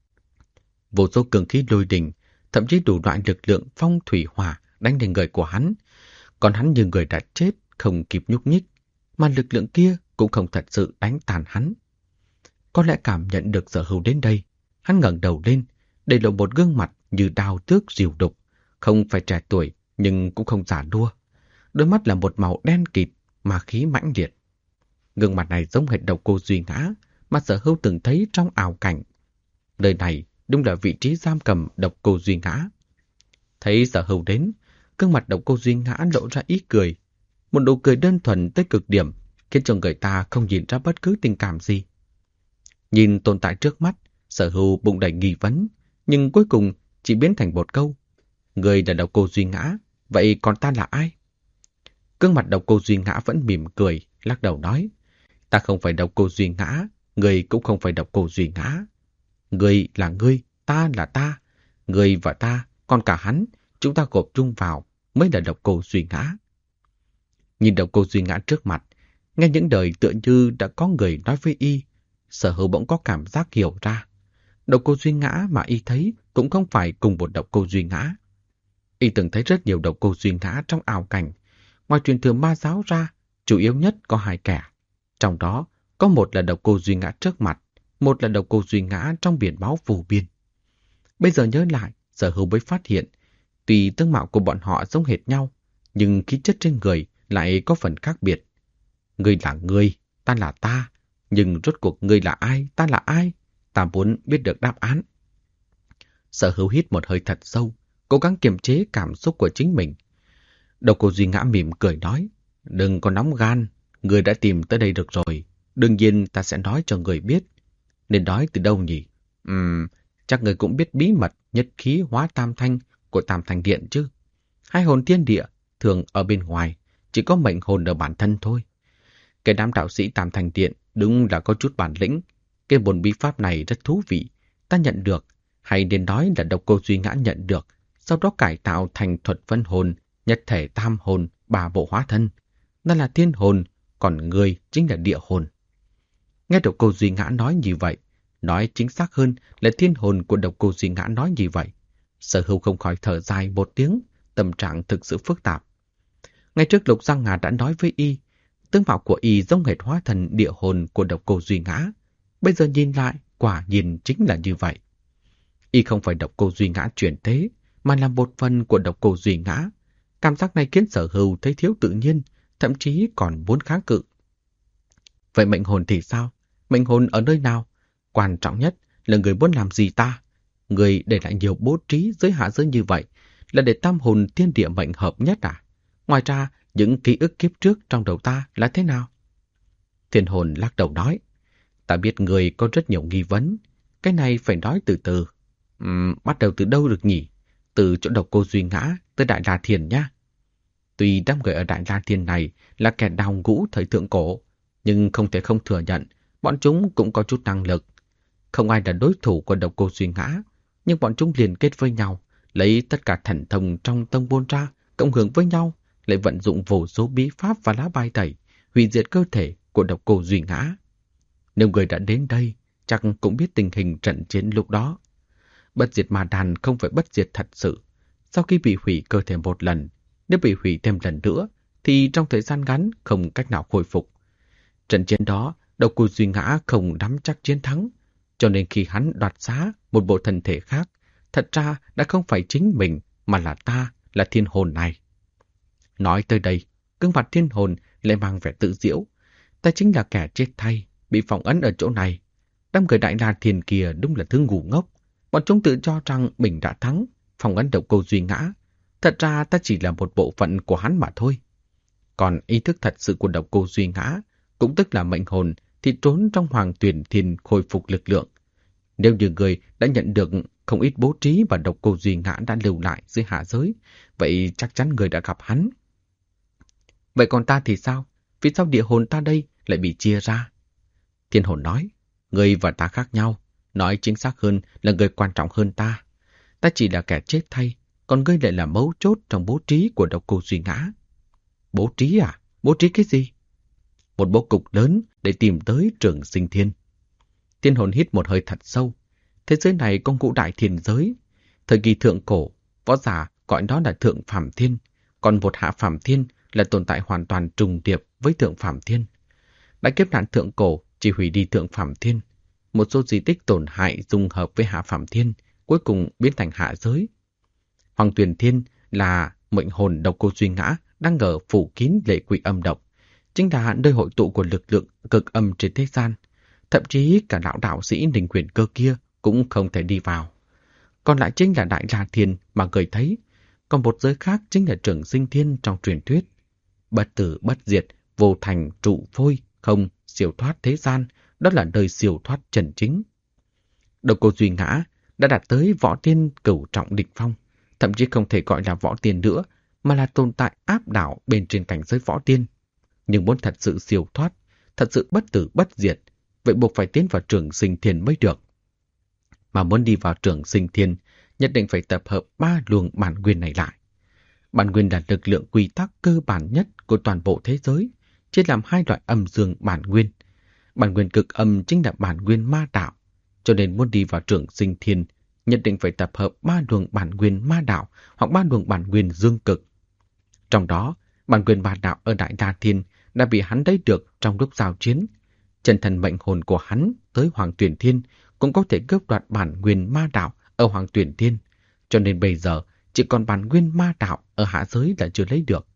Vô số cường khí lôi đình, thậm chí đủ loại lực lượng phong thủy hỏa đánh lên người của hắn. Còn hắn như người đã chết, không kịp nhúc nhích, mà lực lượng kia cũng không thật sự đánh tàn hắn. Có lẽ cảm nhận được Sở Hưu đến đây, hắn ngẩng đầu lên, để lộ một gương mặt như đao tước rìu đục, không phải trẻ tuổi nhưng cũng không già nua. Đôi mắt là một màu đen kịt, mà khí mãnh liệt. Gương mặt này giống hệt Độc Cô Duy Ngã mà Sở Hưu từng thấy trong ảo cảnh. Nơi này đúng là vị trí giam cầm Độc Cô Duy Ngã. Thấy Sở Hưu đến, gương mặt Độc Cô Duy Ngã lộ ra ý cười, một nụ cười đơn thuần tới cực điểm, khiến cho người ta không nhìn ra bất cứ tình cảm gì. Nhìn tồn tại trước mắt, Sở Hưu bụng đầy nghi vấn, nhưng cuối cùng chỉ biến thành một câu: người là Độc Cô Duy Ngã, vậy còn ta là ai? Gương mặt Độc Cô Duy Ngã vẫn mỉm cười, lắc đầu nói: ta không phải Độc Cô Duy Ngã, người cũng không phải Độc Cô Duy Ngã. Người là ngươi, ta là ta, người và ta, còn cả hắn, chúng ta gộp chung vào mới là Độc Cô Duy Ngã. Nhìn Độc Cô Duy Ngã trước mặt, nghe những lời tựa như đã có người nói với y, Sở Hưu bỗng có cảm giác hiểu ra. Độc Cô Duy Ngã mà y thấy cũng không phải cùng một Độc Cô Duy Ngã. Y từng thấy rất nhiều Độc Cô Duy Ngã trong ảo cảnh. Ngoài truyền thừa ma giáo ra, chủ yếu nhất có 2 kẻ. Trong đó, có một là Độc Cô Duy Ngã trước mặt, một là Độc Cô Duy Ngã trong biển máu vô biên. Bây giờ nhớ lại, Sở Hưu mới phát hiện, tuy tướng mạo của bọn họ giống hệt nhau, nhưng khí chất trên người lại có phần khác biệt. Ngươi là ngươi, ta là ta, nhưng rốt cuộc ngươi là ai, ta là ai? Ta muốn biết được đáp án. Sở Hưu hít một hơi thật sâu, cố gắng kiềm chế cảm xúc của chính mình. Độc Cô Duy Ngã mỉm cười nói: đừng có nóng gan, Người đã tìm tới đây được rồi, đương nhiên ta sẽ nói cho người biết. Nên nói từ đâu nhỉ? Chắc người cũng biết bí mật nhất khí hóa tam thanh của Tam Thanh Điện chứ. Hai hồn thiên địa thường ở bên ngoài, chỉ có mệnh hồn ở bản thân thôi. Cái đám đạo sĩ Tam Thanh Điện đúng là có chút bản lĩnh. Cái môn bí pháp này rất thú vị. Ta nhận được, hay nên nói là Độc Cô Duy Ngã nhận được, sau đó cải tạo thành thuật phân hồn, nhất thể tam hồn, ba bộ hóa thân. Nó là thiên hồn, còn người chính là địa hồn. Nghe Độc Cô Duy Ngã nói như vậy, nói chính xác hơn là thiên hồn của Độc Cô Duy Ngã nói như vậy. Sở Hưu không khỏi thở dài một tiếng, tâm trạng thực sự phức tạp. Ngày trước Lục Giang Hà đã nói với y, tướng mạo của y giống hệt hóa thần địa hồn của Độc Cô Duy Ngã. Bây giờ nhìn lại, quả nhiên chính là như vậy. Y không phải Độc Cô Duy Ngã chuyển thế, mà là một phần của Độc Cô Duy Ngã. Cảm giác này khiến Sở Hưu thấy thiếu tự nhiên, thậm chí còn muốn kháng cự. Vậy mệnh hồn thì sao? Mệnh hồn ở nơi nào? Quan trọng nhất là người muốn làm gì ta? Người để lại nhiều bố trí dưới hạ giới như vậy là để tam hồn thiên địa mệnh hợp nhất à? Ngoài ra, những ký ức kiếp trước trong đầu ta là thế nào? Thiên hồn lắc đầu nói, ta biết người có rất nhiều nghi vấn, cái này phải nói từ từ. Bắt đầu từ đâu được nhỉ? Từ chỗ Độc Cô Duy Ngã tới Đại La Thiên nhá. Tuy đám người ở Đại La Thiên này là kẻ đào ngũ thời thượng cổ, nhưng không thể không thừa nhận bọn chúng cũng có chút năng lực. Không ai là đối thủ của Độc Cô Duy Ngã, nhưng bọn chúng liên kết với nhau, lấy tất cả thần thông trong tông môn ra, cộng hưởng với nhau, lại vận dụng vô số bí pháp và lá bài tẩy, hủy diệt cơ thể của Độc Cô Duy Ngã. Nếu người đã đến đây, chắc cũng biết tình hình trận chiến lúc đó. Bất diệt ma đàn không phải bất diệt thật sự. Sau khi bị hủy cơ thể một lần, nếu bị hủy thêm lần nữa, thì trong thời gian ngắn không cách nào khôi phục. Trận chiến đó, Độc Cô Duy Ngã không nắm chắc chiến thắng, cho nên khi hắn đoạt xá một bộ thân thể khác, thật ra đã không phải chính mình, mà là ta, là thiên hồn này. Nói tới đây, gương mặt thiên hồn lại mang vẻ tự giễu. Ta chính là kẻ chết thay, bị phỏng ấn ở chỗ này. Đám người Đại La Thiên kia đúng là thứ ngu ngốc. Bọn chúng tự cho rằng mình đã thắng, phỏng ấn Độc Cô Duy Ngã. Thật ra ta chỉ là một bộ phận của hắn mà thôi. Còn ý thức thật sự của Độc Cô Duy Ngã, cũng tức là mệnh hồn, thì trốn trong Hoàng Tuyển Thiên khôi phục lực lượng. Nếu như người đã nhận được không ít bố trí và Độc Cô Duy Ngã đã lưu lại dưới hạ giới, vậy chắc chắn người đã gặp hắn. Vậy còn ta thì sao? Vì sao địa hồn ta đây lại bị chia ra? Thiên hồn nói, người và ta khác nhau. Nói chính xác hơn là người quan trọng hơn ta. Ta chỉ là kẻ chết thay, còn ngươi lại là mấu chốt trong bố trí của Độc Cô Duy Ngã. Bố trí à? Bố trí cái gì? Một bố cục lớn để tìm tới Trường Sinh Thiên. Thiên hồn hít một hơi thật sâu. Thế giới này có ngũ đại thiên giới. Thời kỳ thượng cổ, võ giả gọi đó là Thượng Phàm Thiên, còn một Hạ Phàm Thiên là tồn tại hoàn toàn trùng điệp với Thượng Phàm Thiên. Đại kiếp nạn thượng cổ chỉ hủy đi Thượng Phàm Thiên. Một số di tích tổn hại dung hợp với Hạ Phàm Thiên, cuối cùng biến thành hạ giới. Hoàng Tuyền Thiên là mệnh hồn Độc Cô Duy Ngã đang ở phủ kín lệ quỷ âm độc, chính là nơi hội tụ của lực lượng cực âm trên thế gian. Thậm chí cả lão đạo sĩ Ninh Huyền Cơ kia cũng không thể đi vào. Còn lại chính là Đại La Thiên mà người thấy, còn một giới khác chính là Trường Sinh Thiên trong truyền thuyết. Bất tử bất diệt, vô thành trụ phôi, không siêu thoát thế gian, đó là nơi siêu thoát chân chính. Độc Cô Duy Ngã đã đạt tới võ tiên cửu trọng đỉnh phong, thậm chí không thể gọi là võ tiên nữa, mà là tồn tại áp đảo bên trên cảnh giới võ tiên. Nhưng muốn thật sự siêu thoát, thật sự bất tử bất diệt, vậy buộc phải tiến vào Trường Sinh Thiên mới được. Mà muốn đi vào Trường Sinh Thiên, nhất định phải tập hợp 3 luồng bản nguyên này lại. Bản nguyên là lực lượng quy tắc cơ bản nhất của toàn bộ thế giới, chia làm 2 loại âm dương bản nguyên. Bản nguyên cực âm chính là bản nguyên ma đạo, cho nên muốn đi vào Trường Sinh Thiên, nhất định phải tập hợp 3 luồng bản nguyên ma đạo hoặc 3 luồng bản nguyên dương cực. Trong đó, bản nguyên ma đạo ở Đại La Thiên đã bị hắn lấy được trong lúc giao chiến. Chân thần mệnh hồn của hắn tới Hoàng Tuyển Thiên cũng có thể cướp đoạt bản nguyên ma đạo ở Hoàng Tuyển Thiên, cho nên bây giờ chỉ còn bản nguyên ma đạo ở hạ giới là chưa lấy được.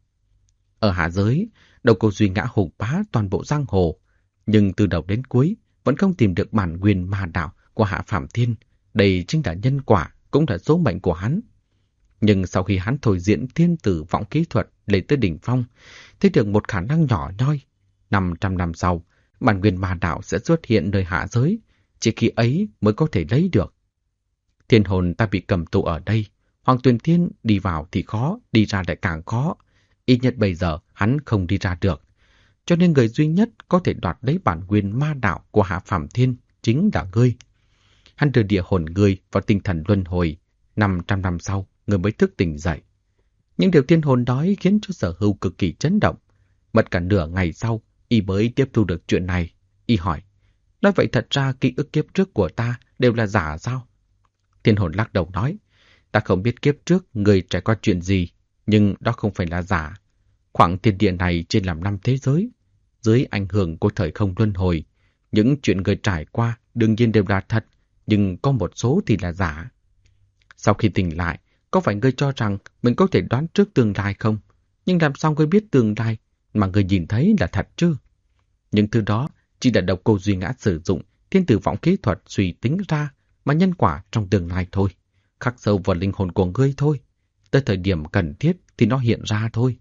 Ở hạ giới, Độc Cô Duy Ngã hùng bá toàn bộ giang hồ, nhưng từ đầu đến cuối vẫn không tìm được bản nguyên ma đạo của Hạ Phàm Thiên. Đây chính là nhân quả, cũng là số mệnh của hắn. Nhưng sau khi hắn thôi diễn thiên tử vọng kỹ thuật lên tới đỉnh phong, thấy được một khả năng nhỏ nhoi. 500 năm sau, bản nguyên ma đạo sẽ xuất hiện nơi hạ giới, chỉ khi ấy mới có thể lấy được. Thiên hồn ta bị cầm tù ở đây, Hoàng Tuyền Thiên đi vào thì khó, đi ra lại càng khó. Ít nhất bây giờ hắn không đi ra được. Cho nên người duy nhất có thể đoạt lấy bản nguyên ma đạo của Hạ Phàm Thiên chính là ngươi. Hắn đưa địa hồn ngươi vào tinh thần luân hồi. 500 năm sau, ngươi mới thức tỉnh dậy. Những điều thiên hồn nói khiến cho Sở Hưu cực kỳ chấn động. Mất cả nửa ngày sau, y mới tiếp thu được chuyện này. Y hỏi, nói vậy thật ra ký ức kiếp trước của ta đều là giả sao? Thiên hồn lắc đầu nói, ta không biết kiếp trước người trải qua chuyện gì, nhưng đó không phải là giả. Khoảng thiên địa này trên làm 5 thế giới. Dưới ảnh hưởng của thời không luân hồi, những chuyện người trải qua đương nhiên đều là thật, nhưng có một số thì là giả. Sau khi tỉnh lại, có phải ngươi cho rằng mình có thể đoán trước tương lai không? Nhưng làm sao ngươi biết tương lai mà ngươi nhìn thấy là thật chứ? Những thứ đó chỉ là độc cô Duy Ngã sử dụng thiên tử vọng kỹ thuật suy tính ra mà nhân quả trong tương lai thôi. Khắc sâu vào linh hồn của ngươi thôi. Tới thời điểm cần thiết thì nó hiện ra thôi.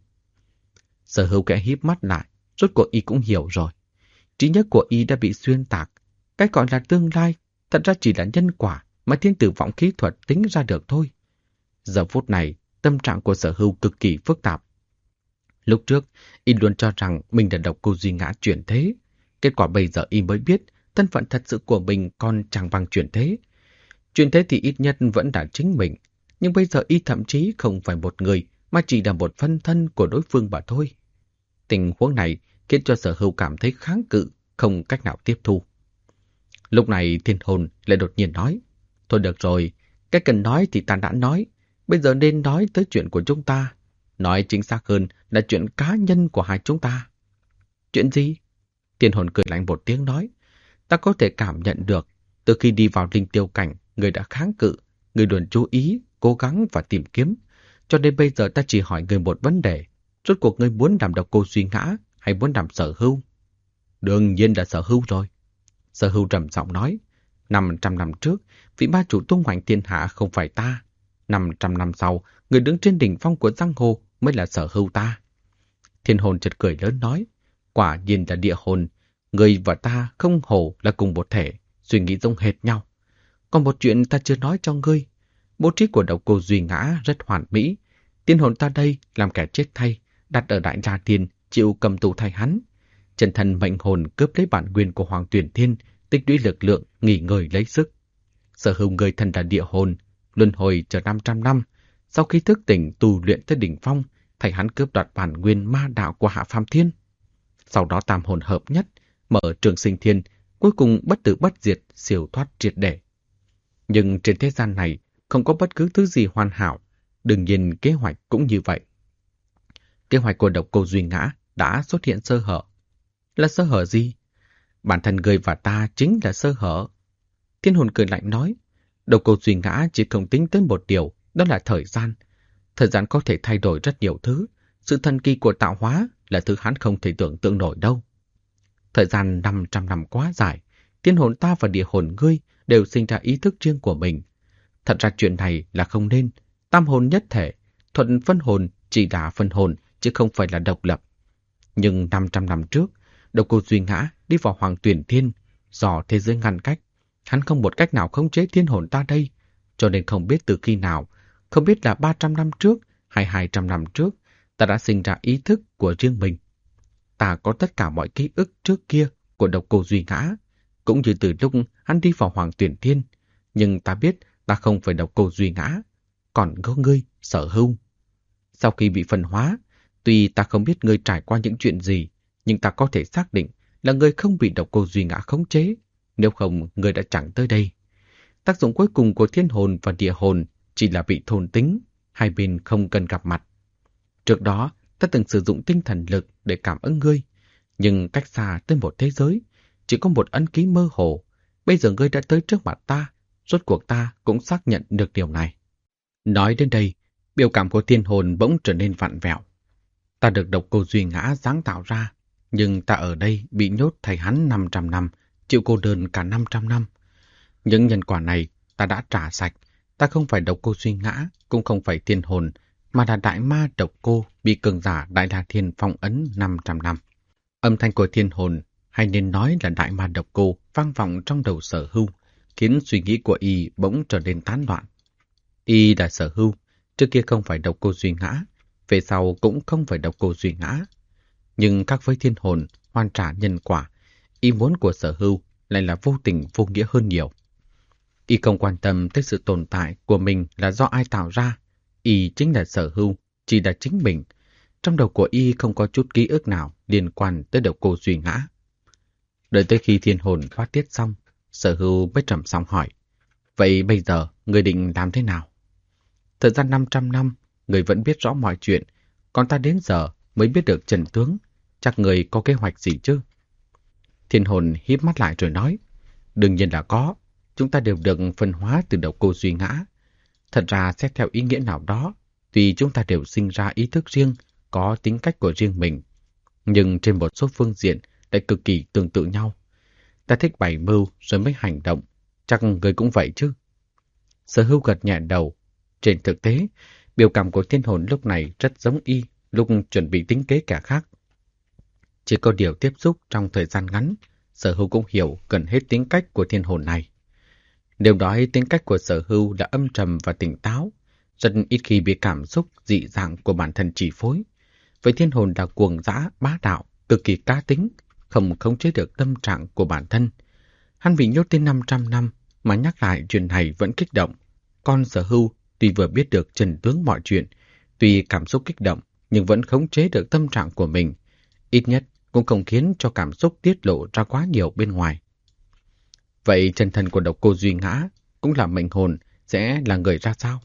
Sở Hưu kẽ híp mắt lại, rốt cuộc y cũng hiểu rồi. Trí nhớ của y đã bị xuyên tạc. Cái gọi là tương lai thật ra chỉ là nhân quả mà thiên tử vọng kỹ thuật tính ra được thôi. Giờ phút này, tâm trạng của Sở Hưu cực kỳ phức tạp. Lúc trước, y luôn cho rằng mình là độc cô Duy Ngã chuyển thế. Kết quả bây giờ y mới biết thân phận thật sự của mình còn chẳng bằng chuyển thế. Chuyển thế thì ít nhất vẫn là chính mình. Nhưng bây giờ y thậm chí không phải một người mà chỉ là một phân thân của đối phương mà thôi. Tình huống này khiến cho Sở Hưu cảm thấy kháng cự, không cách nào tiếp thu. Lúc này thiên hồn lại đột nhiên nói, thôi được rồi, cái cần nói thì ta đã nói, bây giờ nên nói tới chuyện của chúng ta. Nói chính xác hơn là chuyện cá nhân của hai chúng ta. Chuyện gì? Thiên hồn cười lạnh một tiếng nói, ta có thể cảm nhận được, từ khi đi vào linh tiêu cảnh, người đã kháng cự, người luôn chú ý, cố gắng và tìm kiếm. Cho nên bây giờ ta chỉ hỏi người một vấn đề, rốt cuộc ngươi muốn làm độc cô Duy Ngã hay muốn làm Sở Hưu? Đương nhiên là Sở Hưu rồi. Sở Hưu trầm giọng nói, 500 năm trước, vị ma chủ tung hoành thiên hạ không phải ta. 500 năm sau, người đứng trên đỉnh phong của giang hồ mới là Sở Hưu ta. Thiên hồn chợt cười lớn nói, quả nhiên là địa hồn, người và ta không hổ là cùng một thể, suy nghĩ giống hệt nhau. Còn một chuyện ta chưa nói cho ngươi, bố trí của độc cô Duy Ngã rất hoàn mỹ. Tiên hồn ta đây làm kẻ chết thay, đặt ở Đại Gia Tiên, chịu cầm tù thay hắn. Chân thần mệnh hồn cướp lấy bản nguyên của Hoàng Tuyền Thiên, tích lũy lực lượng, nghỉ ngơi lấy sức. Sở Hưu người thần là địa hồn, luân hồi chờ 500 năm. Sau khi thức tỉnh tu luyện tới đỉnh phong, thầy hắn cướp đoạt bản nguyên ma đạo của Hạ Phàm Thiên. Sau đó tam hồn hợp nhất, mở trường sinh thiên, cuối cùng bất tử bất diệt, siêu thoát triệt để. Nhưng trên thế gian này không có bất cứ thứ gì hoàn hảo, đương nhiên kế hoạch cũng như vậy. Kế hoạch của độc cô Duy Ngã đã xuất hiện sơ hở. Là sơ hở gì? Bản thân người và ta chính là sơ hở. Thiên hồn cười lạnh nói, độc cô Duy Ngã chỉ không tính tới một điều, đó là thời gian. Thời gian có thể thay đổi rất nhiều thứ. Sự thần kỳ của tạo hóa là thứ hắn không thể tưởng tượng nổi đâu. Thời gian 500 năm quá dài, thiên hồn ta và địa hồn ngươi đều sinh ra ý thức riêng của mình. Thật ra chuyện này là không nên. Tam hồn nhất thể, thuận phân hồn chỉ là phân hồn, chứ không phải là độc lập. Nhưng 500 năm trước, độc cô Duy Ngã đi vào Hoàng Tuyền Thiên, do thế giới ngăn cách. Hắn không một cách nào khống chế thiên hồn ta đây, cho nên không biết từ khi nào, không biết là 300 năm trước hay 200 năm trước, ta đã sinh ra ý thức của riêng mình. Ta có tất cả mọi ký ức trước kia của độc cô Duy Ngã, cũng như từ lúc hắn đi vào Hoàng Tuyền Thiên. Nhưng ta biết ta không phải độc cô Duy Ngã, còn có ngươi, Sở Hưu. Sau khi bị phân hóa, tuy ta không biết ngươi trải qua những chuyện gì, nhưng ta có thể xác định là ngươi không bị độc cô Duy Ngã khống chế, nếu không ngươi đã chẳng tới đây. Tác dụng cuối cùng của thiên hồn và địa hồn chỉ là bị thôn tính, hai bên không cần gặp mặt. Trước đó, ta từng sử dụng tinh thần lực để cảm ứng ngươi, nhưng cách xa tới một thế giới, chỉ có một ấn ký mơ hồ. Bây giờ ngươi đã tới trước mặt ta, rốt cuộc ta cũng xác nhận được điều này. Nói đến đây, biểu cảm của thiên hồn bỗng trở nên vặn vẹo. Ta được độc cô Duy Ngã sáng tạo ra, nhưng ta ở đây bị nhốt thầy hắn 500 năm, chịu cô đơn cả 500 năm. Những nhân quả này ta đã trả sạch. Ta không phải độc cô Duy Ngã, cũng không phải thiên hồn, mà là đại ma độc cô bị cường giả Đại La Thiên phong ấn 500 năm. Âm thanh của thiên hồn, hay nên nói là đại ma độc cô, vang vọng trong đầu Sở Hưu, khiến suy nghĩ của y bỗng trở nên tán loạn. Y là Sở Hưu, trước kia không phải độc cô Duy Ngã, về sau cũng không phải độc cô Duy Ngã. Nhưng khác với thiên hồn, hoàn trả nhân quả, ý muốn của Sở Hưu lại là vô tình vô nghĩa hơn nhiều. Y không quan tâm tới sự tồn tại của mình là do ai tạo ra, y chính là Sở Hưu, chỉ là chính mình. Trong đầu của y không có chút ký ức nào liên quan tới độc cô Duy Ngã. Đợi tới khi thiên hồn phát tiết xong, Sở Hưu mới trầm giọng hỏi, vậy bây giờ người định làm thế nào? Thời gian 500 năm, người vẫn biết rõ mọi chuyện, còn ta đến giờ mới biết được chân tướng, chắc người có kế hoạch gì chứ? Thiên hồn híp mắt lại rồi nói, đương nhiên là có, chúng ta đều được phân hóa từ độc cô Duy Ngã. Thật ra xét theo ý nghĩa nào đó, tuy chúng ta đều sinh ra ý thức riêng, có tính cách của riêng mình, nhưng trên một số phương diện lại cực kỳ tương tự nhau. Ta thích bày mưu rồi mới hành động, chắc người cũng vậy chứ? Sở Hưu gật nhẹ đầu. Trên thực tế, biểu cảm của thiên hồn lúc này rất giống y lúc chuẩn bị tính kế kẻ khác. Chỉ có điều tiếp xúc trong thời gian ngắn, Sở Hưu cũng hiểu gần hết tính cách của thiên hồn này. Điều đó tính cách của Sở Hưu là âm trầm và tỉnh táo, rất ít khi bị cảm xúc dị dạng của bản thân chi phối. Vậy thiên hồn là cuồng dã, bá đạo, cực kỳ cá tính, không khống chế được tâm trạng của bản thân. Hắn bị nhốt tới 500 năm mà nhắc lại chuyện này vẫn kích động. Còn Sở Hưu tuy vừa biết được chân tướng mọi chuyện, tuy cảm xúc kích động nhưng vẫn khống chế được tâm trạng của mình, ít nhất cũng không khiến cho cảm xúc tiết lộ ra quá nhiều bên ngoài. Vậy chân thân của độc cô Duy Ngã cũng là mệnh hồn sẽ là người ra sao?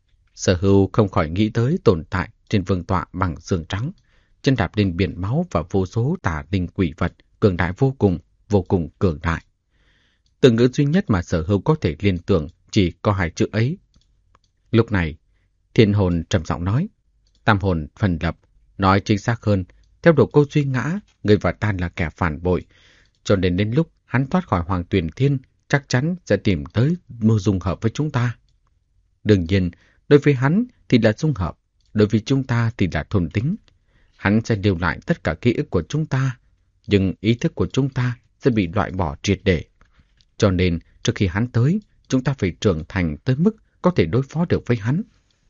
Sở Hưu không khỏi nghĩ tới tồn tại trên vương tọa bằng xương trắng, chân đạp lên biển máu và vô số tà linh quỷ vật cường đại vô cùng cường đại. Từ ngữ duy nhất mà Sở Hưu có thể liên tưởng chỉ có hai chữ ấy. Lúc này, thiên hồn trầm giọng nói, tam hồn phân lập, nói chính xác hơn, theo độc cô Duy Ngã, người và ta là kẻ phản bội, cho nên đến lúc hắn thoát khỏi Hoàng Tuyền Thiên, chắc chắn sẽ tìm tới mưu dung hợp với chúng ta. Đương nhiên, đối với hắn thì là dung hợp, đối với chúng ta thì là thôn tính. Hắn sẽ lưu lại tất cả ký ức của chúng ta, nhưng ý thức của chúng ta sẽ bị loại bỏ triệt để. Cho nên, trước khi hắn tới, chúng ta phải trưởng thành tới mức có thể đối phó được với hắn.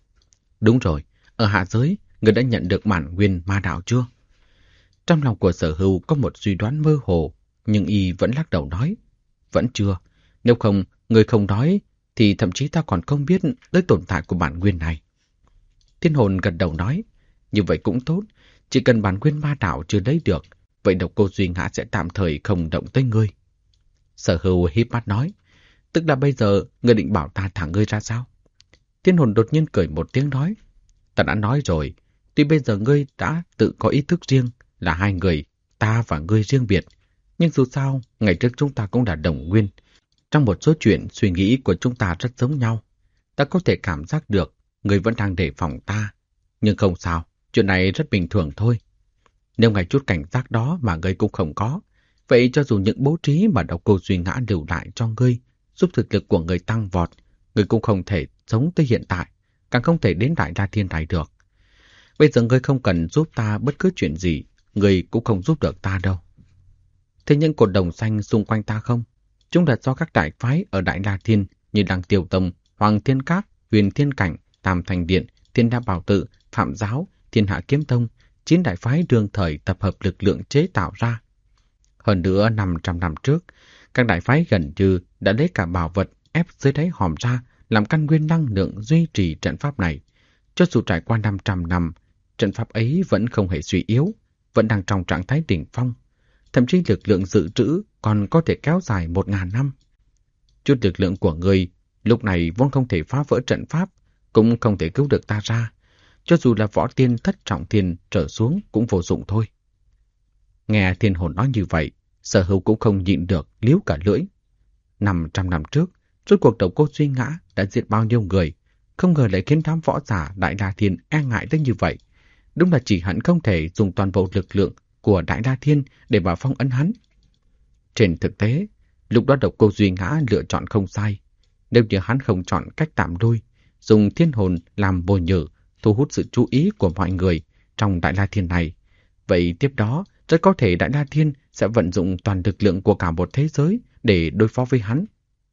Đúng rồi, ở hạ giới, người đã nhận được bản nguyên ma đạo chưa? Trong lòng của Sở Hưu có một suy đoán mơ hồ, nhưng y vẫn lắc đầu nói, vẫn chưa. Nếu không, người không nói, thì thậm chí ta còn không biết tới tồn tại của bản nguyên này. Thiên hồn gật đầu nói, như vậy cũng tốt, chỉ cần bản nguyên ma đạo chưa lấy được, vậy độc cô Duy Ngã sẽ tạm thời không động tới ngươi. Sở Hưu híp mắt nói, tức là bây giờ ngươi định bảo ta thả ngươi ra sao? Thiên hồn đột nhiên cười một tiếng nói, ta đã nói rồi, tuy bây giờ ngươi đã tự có ý thức riêng, là hai người, ta và ngươi riêng biệt, nhưng dù sao, ngày trước chúng ta cũng là đồng nguyên. Trong một số chuyện, suy nghĩ của chúng ta rất giống nhau. Ta có thể cảm giác được, ngươi vẫn đang đề phòng ta. Nhưng không sao, chuyện này rất bình thường thôi. Nếu ngày chút cảnh giác đó mà ngươi cũng không có, vậy cho dù những bố trí mà độc cô Duy Ngã lưu lại cho ngươi, giúp thực lực của ngươi tăng vọt, ngươi cũng không thể sống tới hiện tại, càng không thể đến Đại La Thiên này được. Bây giờ ngươi không cần giúp ta bất cứ chuyện gì, ngươi cũng không giúp được ta đâu. Thế những cột đồng xanh xung quanh ta không? Chúng là do các đại phái ở Đại La Thiên như Đăng Tiêu Tông, Hoàng Thiên Các, Huyền Thiên Cảnh, Tam Thành Điện, Thiên Đa Bảo Tự, Phạm Giáo, Thiên Hạ Kiếm Tông, 9 đại phái đương thời tập hợp lực lượng chế tạo ra. Hơn nữa 500 năm trước, các đại phái gần như đã lấy cả bảo vật ép dưới đáy hòm ra làm căn nguyên năng lượng duy trì trận pháp này. Cho dù trải qua 500 năm, trận pháp ấy vẫn không hề suy yếu, vẫn đang trong trạng thái đỉnh phong. Thậm chí lực lượng dự trữ còn có thể kéo dài 1000 năm. Chút lực lượng của ngươi lúc này vốn không thể phá vỡ trận pháp, cũng không thể cứu được ta ra. Cho dù là võ tiên thất trọng thiên trở xuống cũng vô dụng thôi. Nghe thiên hồn nói như vậy, Sở Hưu cũng không nhịn được líu cả lưỡi. 500 năm trước, rốt cuộc độc cô Duy Ngã đã diệt bao nhiêu người, không ngờ lại khiến đám võ giả Đại La Thiên e ngại tới như vậy. Đúng là chỉ hẳn không thể dùng toàn bộ lực lượng của Đại La Thiên để bảo phong ấn hắn. Trên thực tế, lúc đó độc cô Duy Ngã lựa chọn không sai. Nếu như hắn không chọn cách tạm đôi, dùng thiên hồn làm bồi nhử, thu hút sự chú ý của mọi người trong Đại La Thiên này, vậy tiếp đó Rất có thể Đại La Thiên sẽ vận dụng toàn lực lượng của cả một thế giới để đối phó với hắn.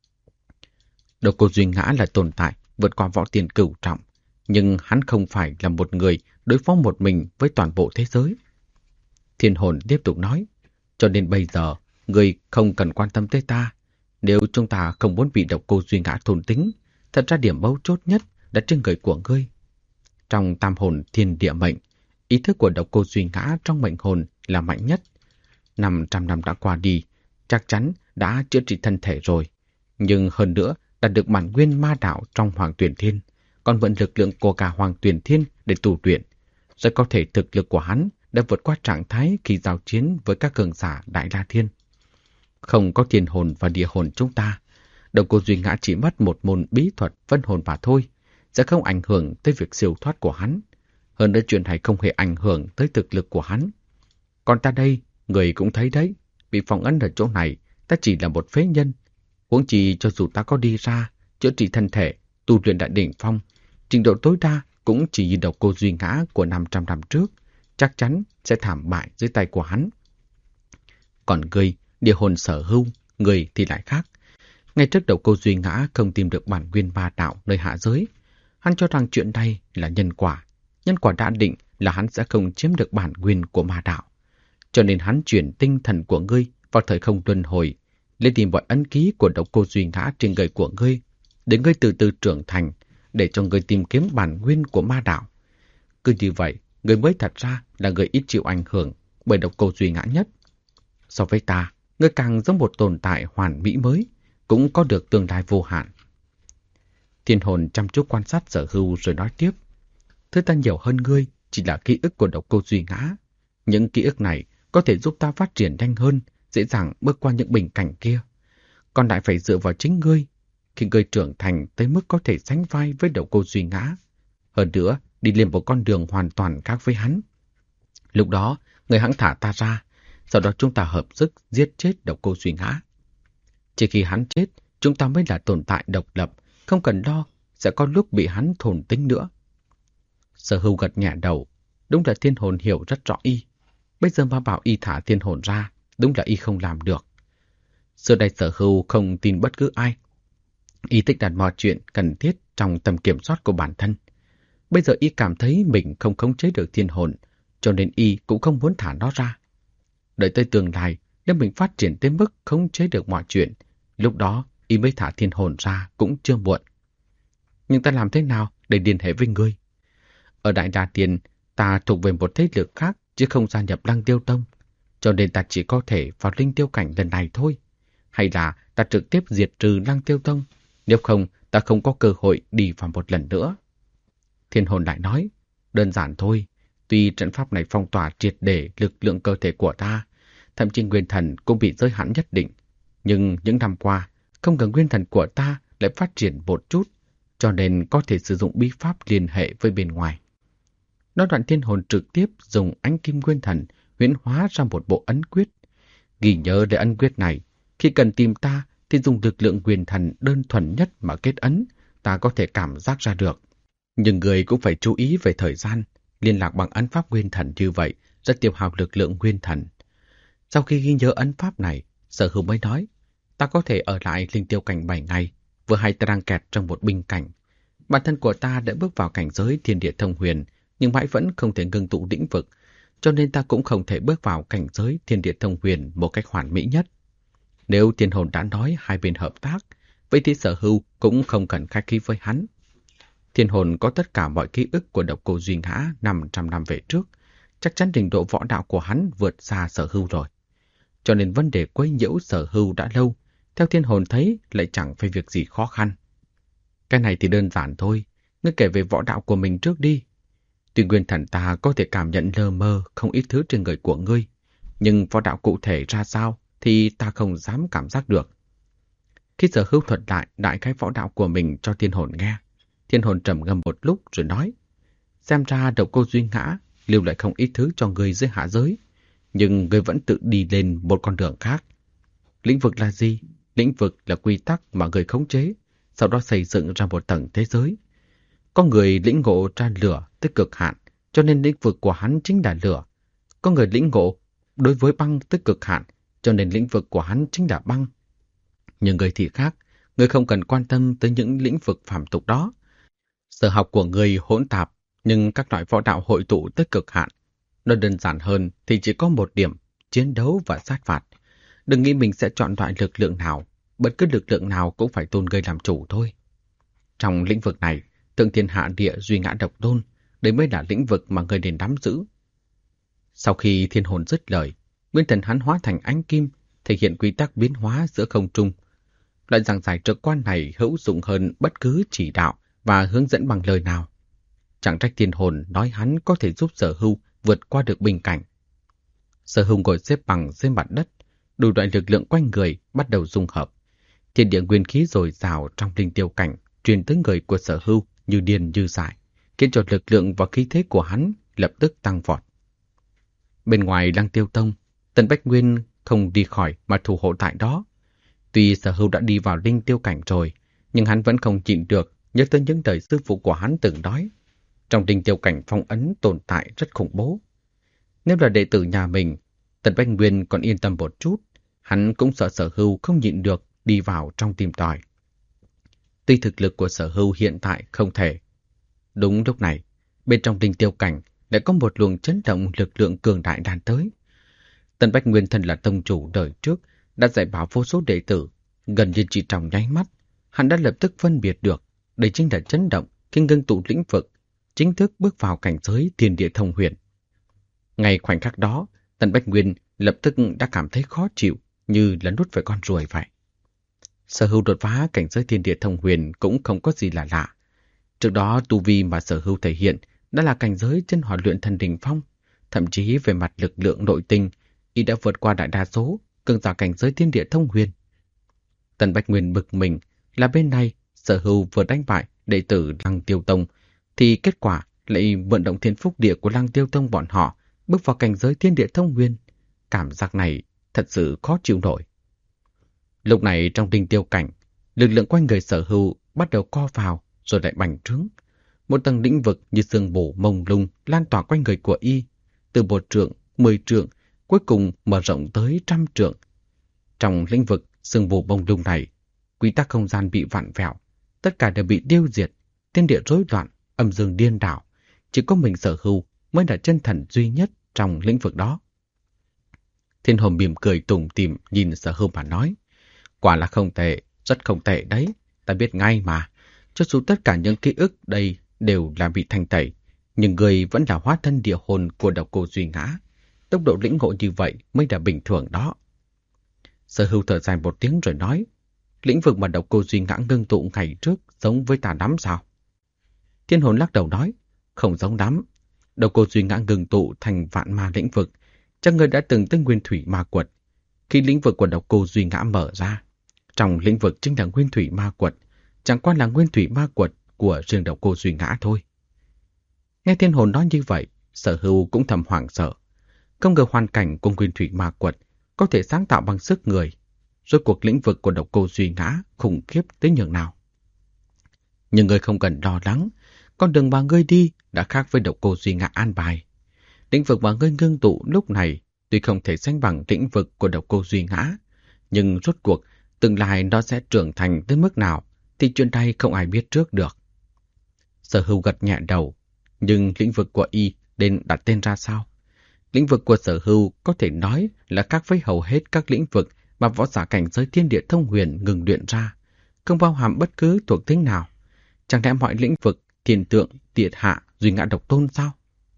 Độc Cô Duy Ngã là tồn tại vượt qua võ tiên cửu trọng, nhưng hắn không phải là một người đối phó một mình với toàn bộ thế giới. Thiên Hồn tiếp tục nói, cho nên bây giờ, ngươi không cần quan tâm tới ta. Nếu chúng ta không muốn bị Độc Cô Duy Ngã thôn tính, thật ra điểm mấu chốt nhất là trên người của ngươi. Trong tam hồn thiên địa mệnh, ý thức của Độc Cô Duy Ngã trong mệnh hồn là mạnh nhất. 500 năm đã qua đi, chắc chắn đã chữa trị thân thể rồi. Nhưng hơn nữa, đạt được bản nguyên ma đạo trong Hoàng Tuyển Thiên, còn vận lực lượng của cả Hoàng Tuyển Thiên để tu luyện. Rất có thể thực lực của hắn đã vượt qua trạng thái khi giao chiến với các cường giả Đại La Thiên. Không có thiên hồn và địa hồn chúng ta, Độc Cô Duy Ngã chỉ mất một môn bí thuật vân hồn mà thôi, sẽ không ảnh hưởng tới việc siêu thoát của hắn. Hơn nữa chuyện này không hề ảnh hưởng tới thực lực của hắn. Còn ta đây, người cũng thấy đấy, bị phong ấn ở chỗ này, ta chỉ là một phế nhân. Huống chi cho dù ta có đi ra, chữa trị thân thể, tu luyện đại đỉnh phong, trình độ tối đa cũng chỉ như Độc Cô Duy Ngã của 500 năm trước, chắc chắn sẽ thảm bại dưới tay của hắn. Còn ngươi, địa hồn sở hữu, ngươi thì lại khác. Ngay trước Độc Cô Duy Ngã không tìm được bản nguyên ma đạo nơi hạ giới, hắn cho rằng chuyện này là nhân quả. Nhân quả đã định là hắn sẽ không chiếm được bản nguyên của ma đạo. Cho nên hắn chuyển tinh thần của ngươi vào thời không luân hồi, lên tìm mọi ấn ký của Độc Cô Duy Ngã trên người của ngươi, để ngươi từ từ trưởng thành, để cho ngươi tìm kiếm bản nguyên của ma đạo. Cứ như vậy, ngươi mới thật ra là người ít chịu ảnh hưởng bởi Độc Cô Duy Ngã nhất. So với ta, ngươi càng giống một tồn tại hoàn mỹ mới, cũng có được tương lai vô hạn. Thiên Hồn chăm chú quan sát Sở Hưu rồi nói tiếp. Thứ ta nhiều hơn ngươi chỉ là ký ức của Độc Cô Duy Ngã. Những ký ức này có thể giúp ta phát triển nhanh hơn, dễ dàng bước qua những bình cảnh kia. Còn lại phải dựa vào chính ngươi. Khi ngươi trưởng thành tới mức có thể sánh vai với Độc Cô Duy Ngã. Hơn nữa, đi lên một con đường hoàn toàn khác với hắn. Lúc đó, ngươi hãng thả ta ra. Sau đó chúng ta hợp sức giết chết Độc Cô Duy Ngã. Chỉ khi hắn chết, chúng ta mới là tồn tại độc lập, không cần lo sẽ có lúc bị hắn thôn tính nữa. Sở Hưu gật nhẹ đầu, đúng là Thiên Hồn hiểu rất rõ y. Bây giờ mà bảo y thả Thiên Hồn ra, đúng là y không làm được. Xưa đây Sở Hưu không tin bất cứ ai. Y thích đặt mọi chuyện cần thiết trong tầm kiểm soát của bản thân. Bây giờ y cảm thấy mình không khống chế được Thiên Hồn, cho nên y cũng không muốn thả nó ra. Đợi tới tương lai, nếu mình phát triển tới mức khống chế được mọi chuyện, lúc đó y mới thả Thiên Hồn ra cũng chưa muộn. Nhưng ta làm thế nào để liên hệ với ngươi? Ở Đại La Tiên, ta thuộc về một thế lực khác chứ không gia nhập Lăng Tiêu Tông, cho nên ta chỉ có thể vào Linh Tiêu Cảnh lần này thôi. Hay là ta trực tiếp diệt trừ Lăng Tiêu Tông, nếu không ta không có cơ hội đi vào một lần nữa. Thiên Hồn lại nói, đơn giản thôi, tuy trận pháp này phong tỏa triệt để lực lượng cơ thể của ta, thậm chí nguyên thần cũng bị giới hạn nhất định, nhưng những năm qua, không ngờ nguyên thần của ta lại phát triển một chút, cho nên có thể sử dụng bí pháp liên hệ với bên ngoài. Nói đoạn Thiên Hồn trực tiếp dùng ánh kim nguyên thần huyễn hóa ra một bộ ấn quyết. Ghi nhớ để ấn quyết này, khi cần tìm ta thì dùng lực lượng nguyên thần đơn thuần nhất mà kết ấn, ta có thể cảm giác ra được. Nhưng người cũng phải chú ý về thời gian, liên lạc bằng ấn pháp nguyên thần như vậy rất tiêu hao lực lượng nguyên thần. Sau khi ghi nhớ ấn pháp này, Sở Hưu mới nói, ta có thể ở lại Linh Tiêu Cảnh 7 ngày, vừa hay ta đang kẹt trong một binh cảnh. Bản thân của ta đã bước vào cảnh giới thiên địa thông huyền, nhưng mãi vẫn không thể ngưng tụ lĩnh vực, cho nên ta cũng không thể bước vào cảnh giới thiên địa thông huyền một cách hoàn mỹ nhất. Nếu Thiên Hồn đã nói hai bên hợp tác, vậy thì Sở Hưu cũng không cần khách khí với hắn. Thiên Hồn có tất cả mọi ký ức của Độc Cô Duy Ngã 500 năm về trước, chắc chắn trình độ võ đạo của hắn vượt xa Sở Hưu rồi. Cho nên vấn đề quấy nhiễu Sở Hưu đã lâu, theo Thiên Hồn thấy lại chẳng phải việc gì khó khăn. Cái này thì đơn giản thôi, ngươi kể về võ đạo của mình trước đi. Tuy nguyên thần ta có thể cảm nhận lơ mơ không ít thứ trên người của ngươi, nhưng võ đạo cụ thể ra sao thì ta không dám cảm giác được. Khi Sở Hưu thuật lại đại khái võ đạo của mình cho Thiên Hồn nghe, Thiên Hồn trầm ngâm một lúc rồi nói, xem ra Độc Cô Duy Ngã lưu lại không ít thứ cho ngươi dưới hạ giới, nhưng ngươi vẫn tự đi lên một con đường khác. Lĩnh vực là gì? Lĩnh vực là quy tắc mà ngươi khống chế, sau đó xây dựng ra một tầng thế giới. Có người lĩnh ngộ ra lửa tới cực hạn, cho nên lĩnh vực của hắn chính là lửa. Có người lĩnh ngộ đối với băng tới cực hạn, cho nên lĩnh vực của hắn chính là băng. Nhưng người thì khác, người không cần quan tâm tới những lĩnh vực phàm tục đó. Sở học của người hỗn tạp, nhưng các loại võ đạo hội tụ tới cực hạn. Nó đơn giản hơn thì chỉ có một điểm, chiến đấu và sát phạt. Đừng nghĩ mình sẽ chọn loại lực lượng nào, bất cứ lực lượng nào cũng phải tôn ngươi làm chủ thôi. Trong lĩnh vực này, tượng thiên hạ địa duy ngã độc tôn, đấy mới là lĩnh vực mà ngươi nên nắm giữ. Sau khi thiên hồn dứt lời, nguyên thần hắn hóa thành ánh kim, thể hiện quy tắc biến hóa giữa không trung. Loại giảng giải trực quan này hữu dụng hơn bất cứ chỉ đạo và hướng dẫn bằng lời nào. Chẳng trách thiên hồn nói hắn có thể giúp Sở Hưu vượt qua được bình cảnh. Sở Hưu ngồi xếp bằng trên mặt đất, đủ loại lực lượng quanh người bắt đầu dung hợp. Thiên địa nguyên khí dồi dào trong linh tiêu cảnh truyền tới người của Sở Hưu như điên như dại, khiến cho lực lượng và khí thế của hắn lập tức tăng vọt. Bên ngoài Lăng Tiêu Tông, Tần Bách Nguyên không đi khỏi mà thủ hộ tại đó. Tuy Sở Hưu đã đi vào linh tiêu cảnh rồi, nhưng hắn vẫn không nhịn được nhớ tới những lời sư phụ của hắn từng nói. Trong linh tiêu cảnh phong ấn tồn tại rất khủng bố. Nếu là đệ tử nhà mình, Tần Bách Nguyên còn yên tâm một chút, hắn cũng sợ Sở Hưu không nhịn được đi vào trong tìm tòi. Tuy thực lực của Sở Hưu hiện tại không thể. Đúng lúc này, bên trong linh tiêu cảnh lại có một luồng chấn động lực lượng cường đại đàn tới. Tần Bách Nguyên thân là tông chủ đời trước, đã dạy bảo vô số đệ tử, gần như chỉ trong nháy mắt, hắn đã lập tức phân biệt được đây chính là chấn động khi ngưng tụ lĩnh vực, chính thức bước vào cảnh giới thiên địa thông huyền. Ngay khoảnh khắc đó, Tần Bách Nguyên lập tức đã cảm thấy khó chịu, như là nuốt phải con ruồi vậy. Sở Hưu đột phá cảnh giới thiên địa thông huyền cũng không có gì là lạ. Trước đó tu vi mà Sở Hưu thể hiện đã là cảnh giới chân hỏa luyện thần đỉnh phong, thậm chí về mặt lực lượng nội tinh, y đã vượt qua đại đa số cường giả cảnh giới thiên địa thông huyền. Tần Bách Nguyên bực mình là bên này Sở Hưu vừa đánh bại đệ tử Lăng Tiêu Tông, thì kết quả lại vận động thiên phúc địa của Lăng Tiêu Tông bọn họ bước vào cảnh giới thiên địa thông huyền. Cảm giác này thật sự khó chịu nổi. Lúc này trong linh tiêu cảnh, lực lượng quanh người Sở Hưu bắt đầu co vào rồi lại bành trướng. Một tầng lĩnh vực như sương mù mông lung lan tỏa quanh người của y, từ 1 trượng, 10 trượng, cuối cùng mở rộng tới 100 trượng. Trong lĩnh vực sương mù mông lung này, quy tắc không gian bị vặn vẹo, tất cả đều bị tiêu diệt, thiên địa rối loạn, âm dương điên đảo. Chỉ có mình Sở Hưu mới là chân thần duy nhất trong lĩnh vực đó. Thiên hồn mỉm cười tủm tỉm nhìn Sở Hưu mà nói, quả là không tệ, rất không tệ đấy, ta biết ngay mà. Cho dù tất cả những ký ức đây đều là bị thanh tẩy, nhưng người vẫn là hóa thân địa hồn của Độc Cô Duy Ngã. Tốc độ lĩnh ngộ như vậy mới là bình thường đó. Sở Hưu thở dài một tiếng rồi nói, lĩnh vực mà Độc Cô Duy Ngã ngưng tụ ngày trước giống với ta lắm sao? Thiên hồn lắc đầu nói, không giống lắm. Độc Cô Duy Ngã ngưng tụ thành vạn ma lĩnh vực, chắc người đã từng tới Nguyên Thủy Ma Quật. Khi lĩnh vực của Độc Cô Duy Ngã mở ra, trong lĩnh vực chính là Nguyên Thủy Ma Quật, chẳng qua là Nguyên Thủy Ma Quật của riêng Độc Cô Duy Ngã thôi. Nghe thiên hồn nói như vậy, Sở Hưu cũng thầm hoảng sợ. Không ngờ hoàn cảnh của Nguyên Thủy Ma Quật có thể sáng tạo bằng sức người, rốt cuộc lĩnh vực của Độc Cô Duy Ngã khủng khiếp tới nhường nào. Nhưng ngươi không cần lo lắng, con đường mà ngươi đi đã khác với Độc Cô Duy Ngã an bài. Lĩnh vực mà ngươi ngưng tụ lúc này tuy không thể sánh bằng lĩnh vực của Độc Cô Duy Ngã, nhưng rốt cuộc tương lai nó sẽ trưởng thành tới mức nào thì chuyện này không ai biết trước được. Sở Hưu gật nhẹ đầu, nhưng lĩnh vực của y nên đặt tên ra sao? Lĩnh vực của Sở Hưu có thể nói là khác với hầu hết các lĩnh vực mà võ giả cảnh giới thiên địa thông huyền ngừng luyện ra, không bao hàm bất cứ thuộc tính nào. Chẳng lẽ mọi lĩnh vực thiên tượng, tiệt hạ, duy ngã độc tôn sao?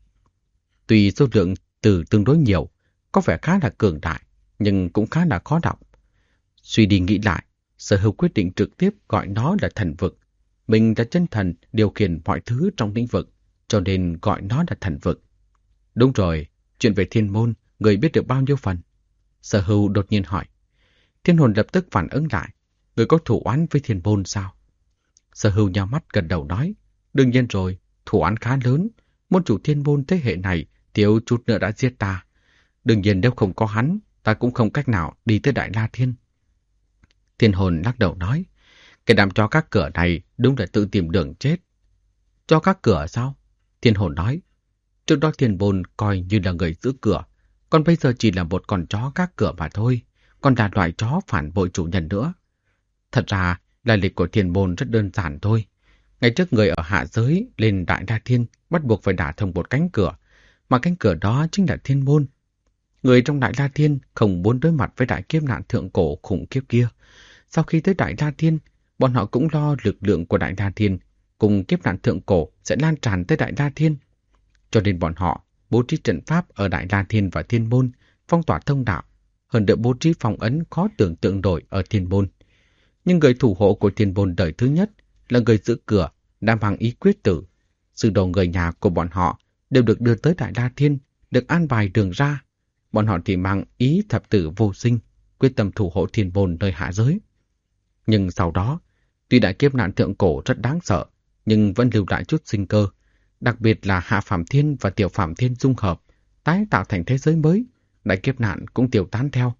Tuy số lượng từ tương đối nhiều, có vẻ khá là cường đại, nhưng cũng khá là khó đọc. Suy đi nghĩ lại, Sở Hưu quyết định trực tiếp gọi nó là thần vực. Mình là chân thần điều khiển mọi thứ trong lĩnh vực, cho nên gọi nó là thần vực. Đúng rồi, chuyện về thiên môn, người biết được bao nhiêu phần? Sở Hưu đột nhiên hỏi. Thiên hồn lập tức phản ứng lại. Người có thủ oán với thiên môn sao? Sở Hưu nhắm mắt gật đầu nói. Đương nhiên rồi, thủ oán khá lớn. Môn chủ thiên môn thế hệ này thiếu chút nữa đã giết ta. Đương nhiên nếu không có hắn, ta cũng không cách nào đi tới Đại La Thiên. Thiên hồn lắc đầu nói. Cái đám cho các cửa này đúng là tự tìm đường chết. Cho các cửa sao? Thiên hồn nói. Trước đó thiên môn coi như là người giữ cửa, Còn bây giờ chỉ là một con chó gác cửa mà thôi, còn là loại chó phản bội chủ nhân nữa. Thật ra, lai lịch của Thiên Môn rất đơn giản thôi. Ngày trước người ở hạ giới lên Đại La Thiên bắt buộc phải đả thông một cánh cửa, mà cánh cửa đó chính là Thiên Môn. Người trong Đại La Thiên không muốn đối mặt với đại kiếp nạn thượng cổ khủng khiếp kia. Sau khi tới Đại La Thiên, bọn họ cũng lo lực lượng của Đại La Thiên cùng kiếp nạn thượng cổ sẽ lan tràn tới Đại La Thiên. Cho nên bọn họ bố trí trận pháp ở Đại La Thiên và Thiên Môn, phong tỏa thông đạo, hơn nữa bố trí phong ấn khó tưởng tượng nổi ở Thiên Môn. Nhưng người thủ hộ của Thiên Môn đời thứ nhất là người giữ cửa, đã mang ý quyết tử. Sư đồ người nhà của bọn họ đều được đưa tới Đại La Thiên, được an bài đường ra. Bọn họ thì mang ý thập tử vô sinh, quyết tâm thủ hộ Thiên Môn nơi hạ giới. Nhưng sau đó, tuy đại kiếp nạn thượng cổ rất đáng sợ, nhưng vẫn lưu lại chút sinh cơ, đặc biệt là Hạ Phạm Thiên và Tiểu Phạm Thiên dung hợp, tái tạo thành thế giới mới, đại kiếp nạn cũng tiêu tán theo.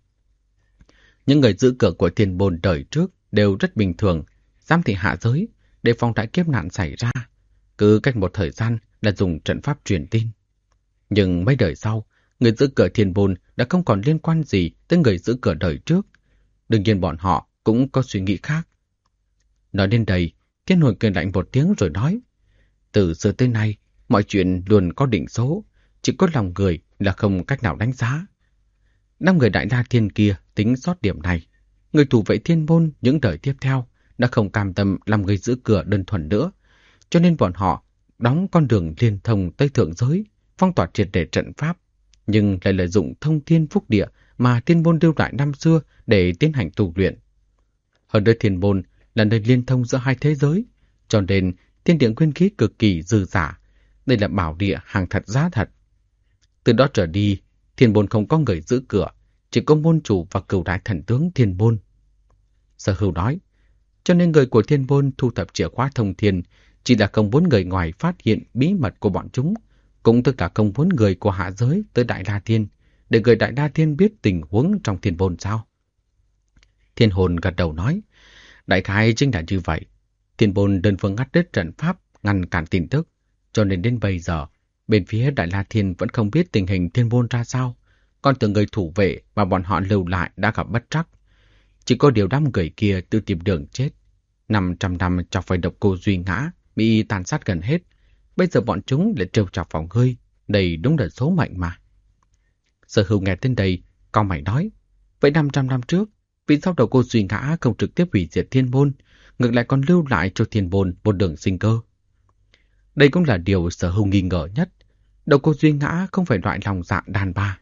Những người giữ cửa của Thiên Môn đời trước đều rất bình thường, giám thị hạ giới, để phòng đại kiếp nạn xảy ra. Cứ cách một thời gian là dùng trận pháp truyền tin. Nhưng mấy đời sau, người giữ cửa Thiên Môn đã không còn liên quan gì tới người giữ cửa đời trước. Đương nhiên bọn họ cũng có suy nghĩ khác. Nói đến đây, Thiên Hồn cười lạnh một tiếng rồi nói, từ xưa tới nay, mọi chuyện luôn có định số, chỉ có lòng người là không cách nào đánh giá. 5 người Đại La Thiên kia tính sót điểm này. Người thủ vệ Thiên Môn những đời tiếp theo đã không cam tâm làm người giữ cửa đơn thuần nữa, cho nên bọn họ đóng con đường liên thông tới thượng giới, phong tỏa triệt để trận pháp, nhưng lại lợi dụng thông thiên phúc địa mà Thiên Môn lưu lại năm xưa để tiến hành tu luyện. Hơn nữa Thiên Môn là nơi liên thông giữa hai thế giới, cho nên thiên địa nguyên khí cực kỳ dư dả. Đây là bảo địa hàng thật giá thật. Từ đó trở đi, Thiên Môn không có người giữ cửa, chỉ có môn chủ và cửu đại thần tướng Thiên Môn. Sở Hữu nói, cho nên người của Thiên Môn thu thập chìa khóa thông thiên chỉ là không muốn người ngoài phát hiện bí mật của bọn chúng, cũng tức là không muốn người của hạ giới tới Đại La Thiên, để người Đại La Thiên biết tình huống trong Thiên Môn sao? Thiên Hồn gật đầu nói, đại khái chính là như vậy. Thiên Môn đơn phương ngắt đứt trận pháp, ngăn cản tin tức, cho nên đến bây giờ, bên phía Đại La Thiên vẫn không biết tình hình Thiên Môn ra sao, còn tưởng người thủ vệ mà bọn họ lưu lại đã gặp bất trắc. Chỉ có điều đám người kia tự tìm đường chết. 500 năm chọc phải độc cô Duy Ngã, bị tàn sát gần hết. Bây giờ bọn chúng lại trêu chọc vào ngươi, đây đúng là số mệnh mà. Sở Hữu nghe đến đây, cau mày nói, vậy 500 năm trước, vì sao độc cô Duy Ngã không trực tiếp hủy diệt Thiên Môn, ngược lại còn lưu lại cho Thiên Môn một đường sinh cơ? Đây cũng là điều Sở Hữu nghi ngờ nhất. Độc cô Duy Ngã không phải loại lòng dạ đàn bà.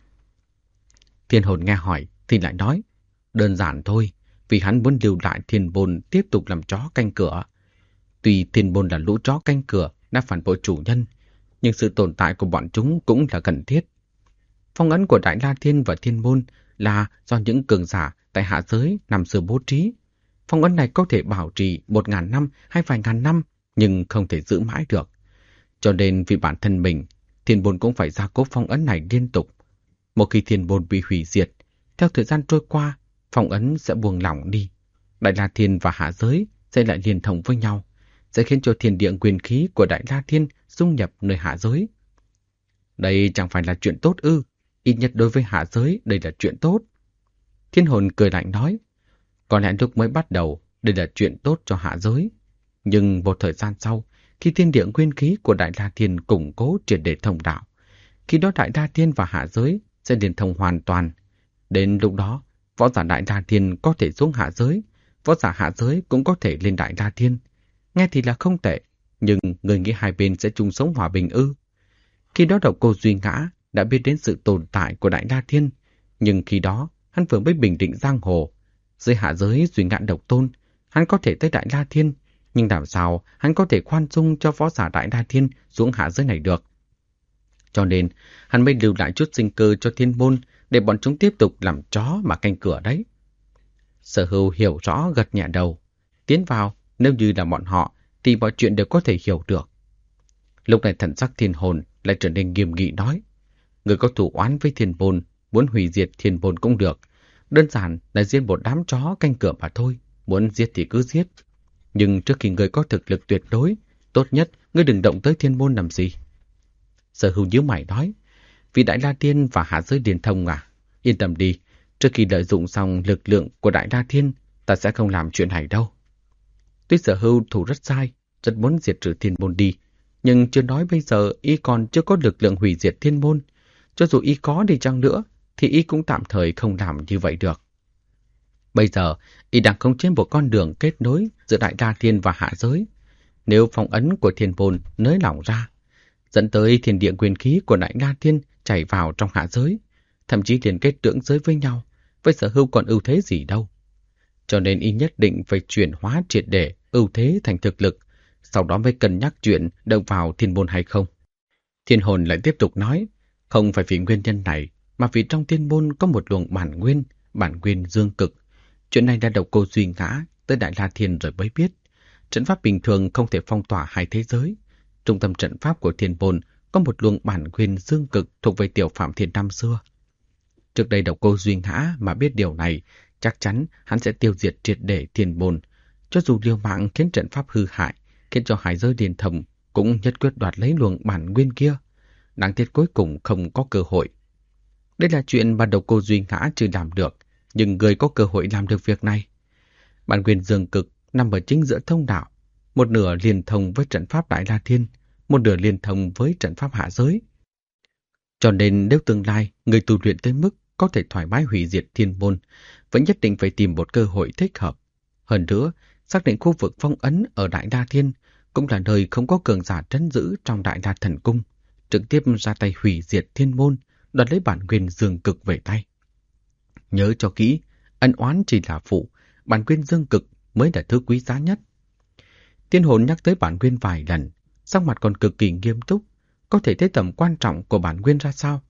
Thiên Hồn nghe hỏi thì lại nói, đơn giản thôi, vì hắn muốn lưu lại Thiên Môn tiếp tục làm chó canh cửa. Tuy Thiên Môn là lũ chó canh cửa đã phản bội chủ nhân, nhưng sự tồn tại của bọn chúng cũng là cần thiết. Phong ấn của Đại La Thiên và Thiên Môn là do những cường giả tại hạ giới năm xưa bố trí. Phong ấn này có thể bảo trì 1000 năm hay vài ngàn năm, nhưng không thể giữ mãi được. Cho nên vì bản thân mình, Thiên Môn cũng phải gia cố phong ấn này liên tục. Một khi Thiên Môn bị hủy diệt, theo thời gian trôi qua, phong ấn sẽ buông lỏng đi. Đại La Thiên và hạ giới sẽ lại liên thông với nhau, sẽ khiến cho thiên địa nguyên khí của Đại La Thiên dung nhập nơi hạ giới. Đây chẳng phải là chuyện tốt ư? Ít nhất đối với hạ giới đây là chuyện tốt. Thiên Hồn cười lạnh nói, có lẽ lúc mới bắt đầu đây là chuyện tốt cho hạ giới. Nhưng một thời gian sau, khi thiên địa nguyên khí của Đại La Thiên củng cố triệt để thông đạo, khi đó Đại La Thiên và hạ giới sẽ liên thông hoàn toàn. Đến lúc đó, võ giả Đại La Thiên có thể xuống hạ giới, võ giả hạ giới cũng có thể lên Đại La Thiên. Nghe thì là không tệ, nhưng người nghĩ hai bên sẽ chung sống hòa bình ư? Khi đó độc cô Duy Ngã đã biết đến sự tồn tại của Đại La Thiên, nhưng khi đó hắn vừa mới bình định giang hồ. Dưới hạ giới Duy Ngã độc tôn, hắn có thể tới Đại La Thiên, nhưng làm sao hắn có thể khoan dung cho võ giả Đại La Thiên xuống hạ giới này được? Cho nên hắn mới lưu lại chút sinh cơ cho Thiên Môn để bọn chúng tiếp tục làm chó mà canh cửa đấy. Sở Hữu hiểu rõ gật nhẹ đầu. Tiến vào, nếu như là bọn họ thì mọi chuyện đều có thể hiểu được. Lúc này thần sắc Thiên Hồn lại trở nên nghiêm nghị nói, người có thù oán với Thiên Môn, muốn hủy diệt Thiên Môn cũng được. Đơn giản là giết một đám chó canh cửa mà thôi, muốn giết thì cứ giết. Nhưng trước khi người có thực lực tuyệt đối, tốt nhất ngươi đừng động tới Thiên Môn làm gì. Sở Hữu nhíu mày nói, Vì Đại La Thiên và hạ giới liên thông à? Yên tâm đi, trước khi lợi dụng xong lực lượng của Đại La Thiên, ta sẽ không làm chuyện này đâu. Tuy Sở Hưu thủ rất sai, rất muốn diệt trừ thiên môn đi, nhưng chưa nói bây giờ y còn chưa có lực lượng hủy diệt thiên môn. Cho dù y có đi chăng nữa, thì y cũng tạm thời không làm như vậy được. Bây giờ, y đang không trên một con đường kết nối giữa Đại La Thiên và hạ giới. Nếu phong ấn của thiên môn nới lỏng ra, dẫn tới thiên địa nguyên khí của Đại La Thiên chảy vào trong hạ giới, thậm chí liên kết tưởng giới với nhau, với Sở Hưu còn ưu thế gì đâu. Cho nên y nhất định phải chuyển hóa triệt để ưu thế thành thực lực, sau đó mới cân nhắc chuyện động vào thiên môn hay không. Thiên hồn lại tiếp tục nói, không phải vì nguyên nhân này, mà vì trong thiên môn có một luồng bản nguyên dương cực. Chuyện này đã Độc Cô Duy ngã tới Đại La Thiên rồi mới biết. Trận pháp bình thường không thể phong tỏa hai thế giới. Trung tâm trận pháp của thiên môn có một luồng bản nguyên dương cực thuộc về Tiểu Phạm Thiên năm xưa. Trước đây Độc Cô Duy ngã mà biết điều này, chắc chắn hắn sẽ tiêu diệt triệt để thiên môn. Cho dù liều mạng khiến trận pháp hư hại, khiến cho hải giới điên thầm, cũng nhất quyết đoạt lấy luồng bản nguyên kia. Đáng tiếc cuối cùng không có cơ hội. Đây là chuyện mà Độc Cô Duy ngã chưa làm được, nhưng người có cơ hội làm được việc này. Bản nguyên dương cực nằm ở chính giữa thông đạo, một nửa liên thông với trận pháp Đại La Thiên, một nửa liên thông với trận pháp hạ giới. Cho nên nếu tương lai người tu luyện tới mức có thể thoải mái hủy diệt thiên môn, vẫn nhất định phải tìm một cơ hội thích hợp. Hơn nữa, xác định khu vực phong ấn ở Đại La Thiên cũng là nơi không có cường giả trấn giữ trong Đại La Thần Cung, trực tiếp ra tay hủy diệt thiên môn, đoạt lấy bản nguyên dương cực về tay. Nhớ cho kỹ, ân oán chỉ là phụ, bản nguyên dương cực mới là thứ quý giá nhất. Thiên hồn nhắc tới bản nguyên vài lần, sắc mặt còn cực kỳ nghiêm túc, có thể thấy tầm quan trọng của bản nguyên ra sao.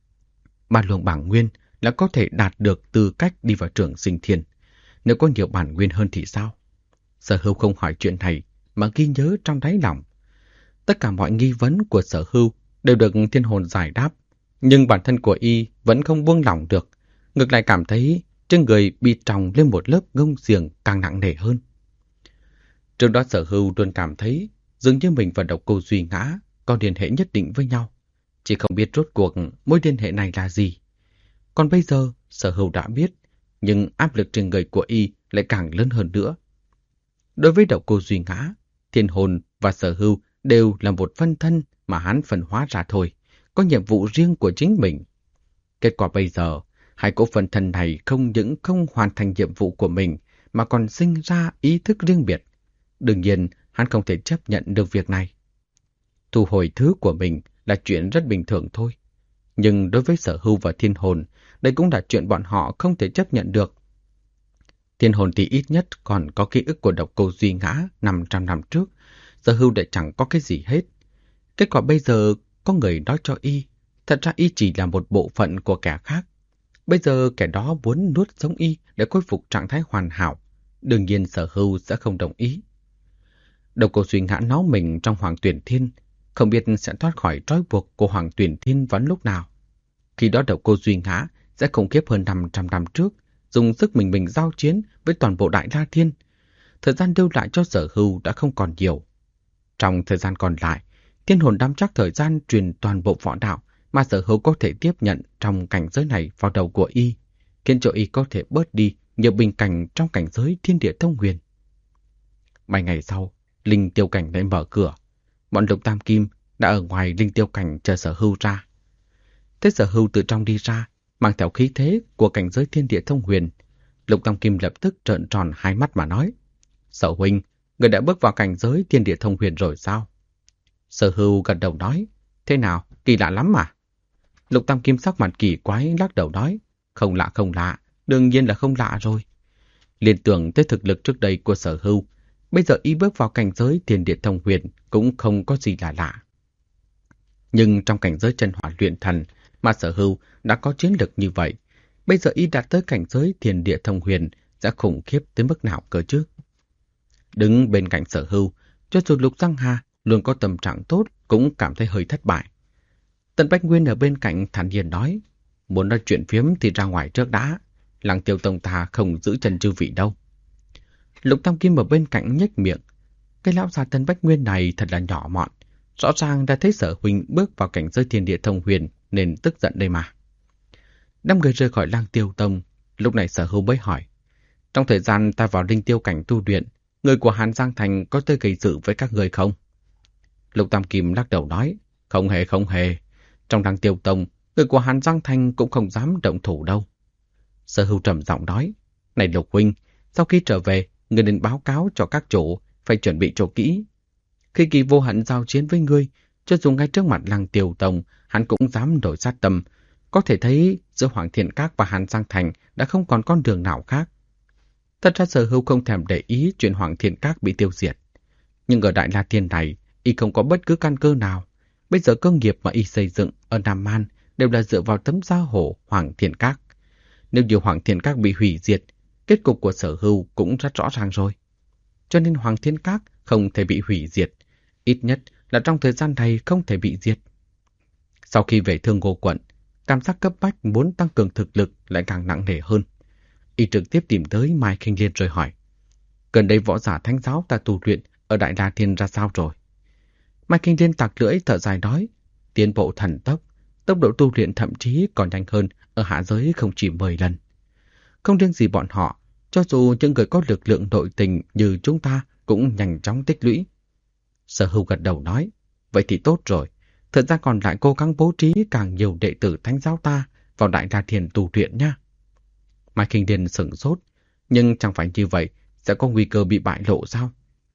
Ba luồng bản nguyên là có thể đạt được tư cách đi vào trường sinh thiên. Nếu có nhiều bản nguyên hơn thì sao? Sở Hưu không hỏi chuyện này mà ghi nhớ trong đáy lòng. Tất cả mọi nghi vấn của Sở Hưu đều được thiên hồn giải đáp, nhưng bản thân của y vẫn không buông lỏng được, ngược lại cảm thấy trên người bị tròng lên một lớp gông xiềng càng nặng nề hơn. Trước đó Sở Hưu luôn cảm thấy dường như mình và Độc Cô Duy ngã có liên hệ nhất định với nhau, chỉ không biết rốt cuộc mối liên hệ này là gì. Còn bây giờ Sở Hưu đã biết, nhưng áp lực trên người của y lại càng lớn hơn nữa. Đối với Độc Cô Duy ngã, thiên hồn và Sở Hưu đều là một phân thân mà hắn phân hóa ra thôi, có nhiệm vụ riêng của chính mình. Kết quả bây giờ, hai cỗ phân thân này không những không hoàn thành nhiệm vụ của mình, mà còn sinh ra ý thức riêng biệt. Đương nhiên, hắn không thể chấp nhận được việc này. Thu hồi thứ của mình là chuyện rất bình thường thôi. Nhưng đối với Sở Hưu và thiên hồn, đây cũng là chuyện bọn họ không thể chấp nhận được. Thiên hồn thì ít nhất còn có ký ức của Độc Cô Duy ngã 500 năm trước, Sở Hưu lại chẳng có cái gì hết. Kết quả bây giờ có người nói cho y, thật ra y chỉ là một bộ phận của kẻ khác. Bây giờ kẻ đó muốn nuốt sống y để khôi phục trạng thái hoàn hảo. Đương nhiên Sở Hưu sẽ không đồng ý. Độc Cô Duy ngã nó mình trong Hoàng Tuyển Thiên, không biết sẽ thoát khỏi trói buộc của Hoàng Tuyển Thiên vào lúc nào. Khi đó Độc Cô Duy ngã sẽ khủng khiếp hơn 500 năm trước, dùng sức mình giao chiến với toàn bộ Đại La Thiên. Thời gian lưu lại cho Sở Hưu đã không còn nhiều. Trong thời gian còn lại, thiên hồn nắm chắc thời gian truyền toàn bộ võ đạo mà Sở Hưu có thể tiếp nhận trong cảnh giới này vào đầu của y, khiến cho y có thể bớt đi nhiều bình cảnh trong cảnh giới thiên địa thông huyền. 7 ngày sau, Linh Tiêu Cảnh lại mở cửa. Bọn Lục Tam Kim đã ở ngoài Linh Tiêu Cảnh chờ Sở Hưu ra. Thế Sở Hưu từ trong đi ra, mang theo khí thế của cảnh giới thiên địa thông huyền. Lục Tam Kim lập tức trợn tròn hai mắt mà nói: Sở huynh, người đã bước vào cảnh giới thiên địa thông huyền rồi sao? Sở Hưu gật đầu nói: Thế nào, kỳ lạ lắm mà. Lục Tam Kim sắc mặt kỳ quái lắc đầu nói: Không lạ, đương nhiên là không lạ rồi. Liên tưởng tới thực lực trước đây của Sở Hưu, bây giờ y bước vào cảnh giới thiên địa thông huyền cũng không có gì là lạ. Nhưng trong cảnh giới chân hỏa luyện thần mà Sở Hưu đã có chiến lực như vậy, bây giờ y đạt tới cảnh giới thiên địa thông huyền sẽ khủng khiếp tới mức nào cơ chứ? Đứng bên cạnh Sở Hưu, cho dù Lục Giang Hà luôn có tâm trạng tốt cũng cảm thấy hơi thất bại. Tần Bách Nguyên ở bên cạnh thản nhiên nói: Muốn nói chuyện phiếm thì ra ngoài trước đã, Lăng Tiêu Tông ta không giữ chân chư vị đâu. Lục Tam Kim ở bên cạnh nhếch miệng. Cái lão già Tần Bách Nguyên này thật là nhỏ mọn, rõ ràng đã thấy Sở huynh bước vào cảnh giới thiên địa thông huyền nên tức giận đây mà. Năm người rời khỏi Lang Tiêu Tông, lúc này Sở Hưu mới hỏi. Trong thời gian ta vào Linh Tiêu cảnh tu luyện, người của Hàn Giang Thành có tới gây sự với các người không? Lục Tam Kim lắc đầu nói, không hề. Trong Lang Tiêu Tông, người của Hàn Giang Thành cũng không dám động thủ đâu. Sở Hưu trầm giọng nói, này Lục huynh, sau khi trở về, người nên báo cáo cho các chủ, phải chuẩn bị cho kỹ. Khi Kỳ Vô Hận giao chiến với ngươi, cho dù ngay trước mặt Lang Tiêu Tông, hắn cũng dám đổi sát tâm. Có thể thấy giữa Hoàng Thiện Các và Hàn Giang Thành đã không còn con đường nào khác. Thật ra Sở Hưu không thèm để ý chuyện Hoàng Thiện Các bị tiêu diệt. Nhưng ở Đại La Thiên này, y không có bất cứ căn cơ nào. Bây giờ cơ nghiệp mà y xây dựng ở Nam Man đều là dựa vào tấm da hổ Hoàng Thiện Các. Nếu như Hoàng Thiện Các bị hủy diệt, kết cục của Sở Hưu cũng rất rõ ràng rồi. Cho nên Hoàng Thiện Các không thể bị hủy diệt, ít nhất là trong thời gian này không thể bị diệt. Sau khi về Thương Ngô quận, cảm giác cấp bách muốn tăng cường thực lực lại càng nặng nề hơn. Y trực tiếp tìm tới Mai Kinh Liên rồi hỏi, gần đây võ giả thánh giáo ta tu luyện ở Đại La Thiên ra sao rồi? Mai Kinh Liên tặc lưỡi thở dài nói, tiến bộ thần tốc, tốc độ tu luyện thậm chí còn nhanh hơn ở hạ giới không chỉ 10 lần. Không riêng gì bọn họ, cho dù những người có lực lượng nội tình như chúng ta cũng nhanh chóng tích lũy. Sở Hưu gật đầu nói, vậy thì tốt rồi, thời gian còn lại cố gắng bố trí càng nhiều đệ tử thánh giáo ta vào Đại La Thiên tu luyện nha. Mai Kinh Liên sửng sốt, nhưng chẳng phải như vậy sẽ có nguy cơ bị bại lộ sao?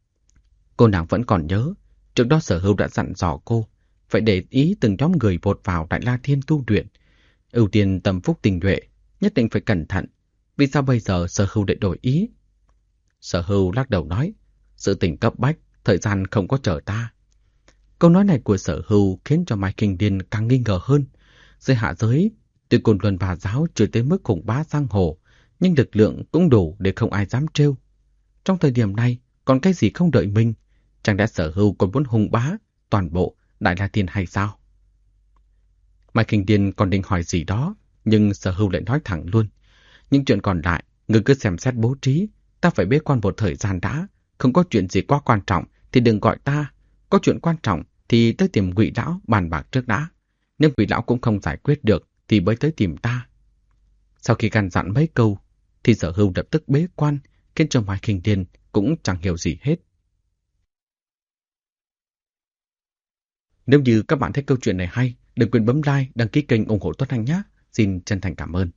Cô nàng vẫn còn nhớ, trước đó Sở Hưu đã dặn dò cô, phải để ý từng nhóm người vọt vào Đại La Thiên tu luyện. Ưu tiên tâm phúc tình nhuệ, nhất định phải cẩn thận. Vì sao bây giờ Sở Hưu lại đổi ý? Sở Hưu lắc đầu nói, sự tình cấp bách, thời gian không có chờ ta. Câu nói này của Sở Hưu khiến cho Mai Kinh Liên càng nghi ngờ hơn. Dưới hạ giới, tuy Côn Luân Bà Giáo chưa tới mức khủng bá giang hồ, nhưng lực lượng cũng đủ để không ai dám trêu. Trong thời điểm này, còn cái gì không đợi mình? Chẳng lẽ Sở Hưu còn muốn hùng bá toàn bộ Đại La Thiên hay sao? Mai Kinh Liên còn định hỏi gì đó, nhưng Sở Hưu lại nói thẳng luôn. Những chuyện còn lại, ngươi cứ xem xét bố trí, ta phải bế quan một thời gian đã. Không có chuyện gì quá quan trọng thì đừng gọi ta. Có chuyện quan trọng thì tới tìm Ngụy Lão bàn bạc trước đã. Nếu Ngụy Lão cũng không giải quyết được thì mới tới tìm ta. Sau khi căn dặn mấy câu thì Sở Hưu lập tức bế quan, khiến cho Mai Kinh Liên cũng chẳng hiểu gì hết. Nếu như các bạn thấy câu chuyện này hay, đừng quên bấm like, đăng ký kênh ủng hộ Tuấn Anh nhé. Xin chân thành cảm ơn.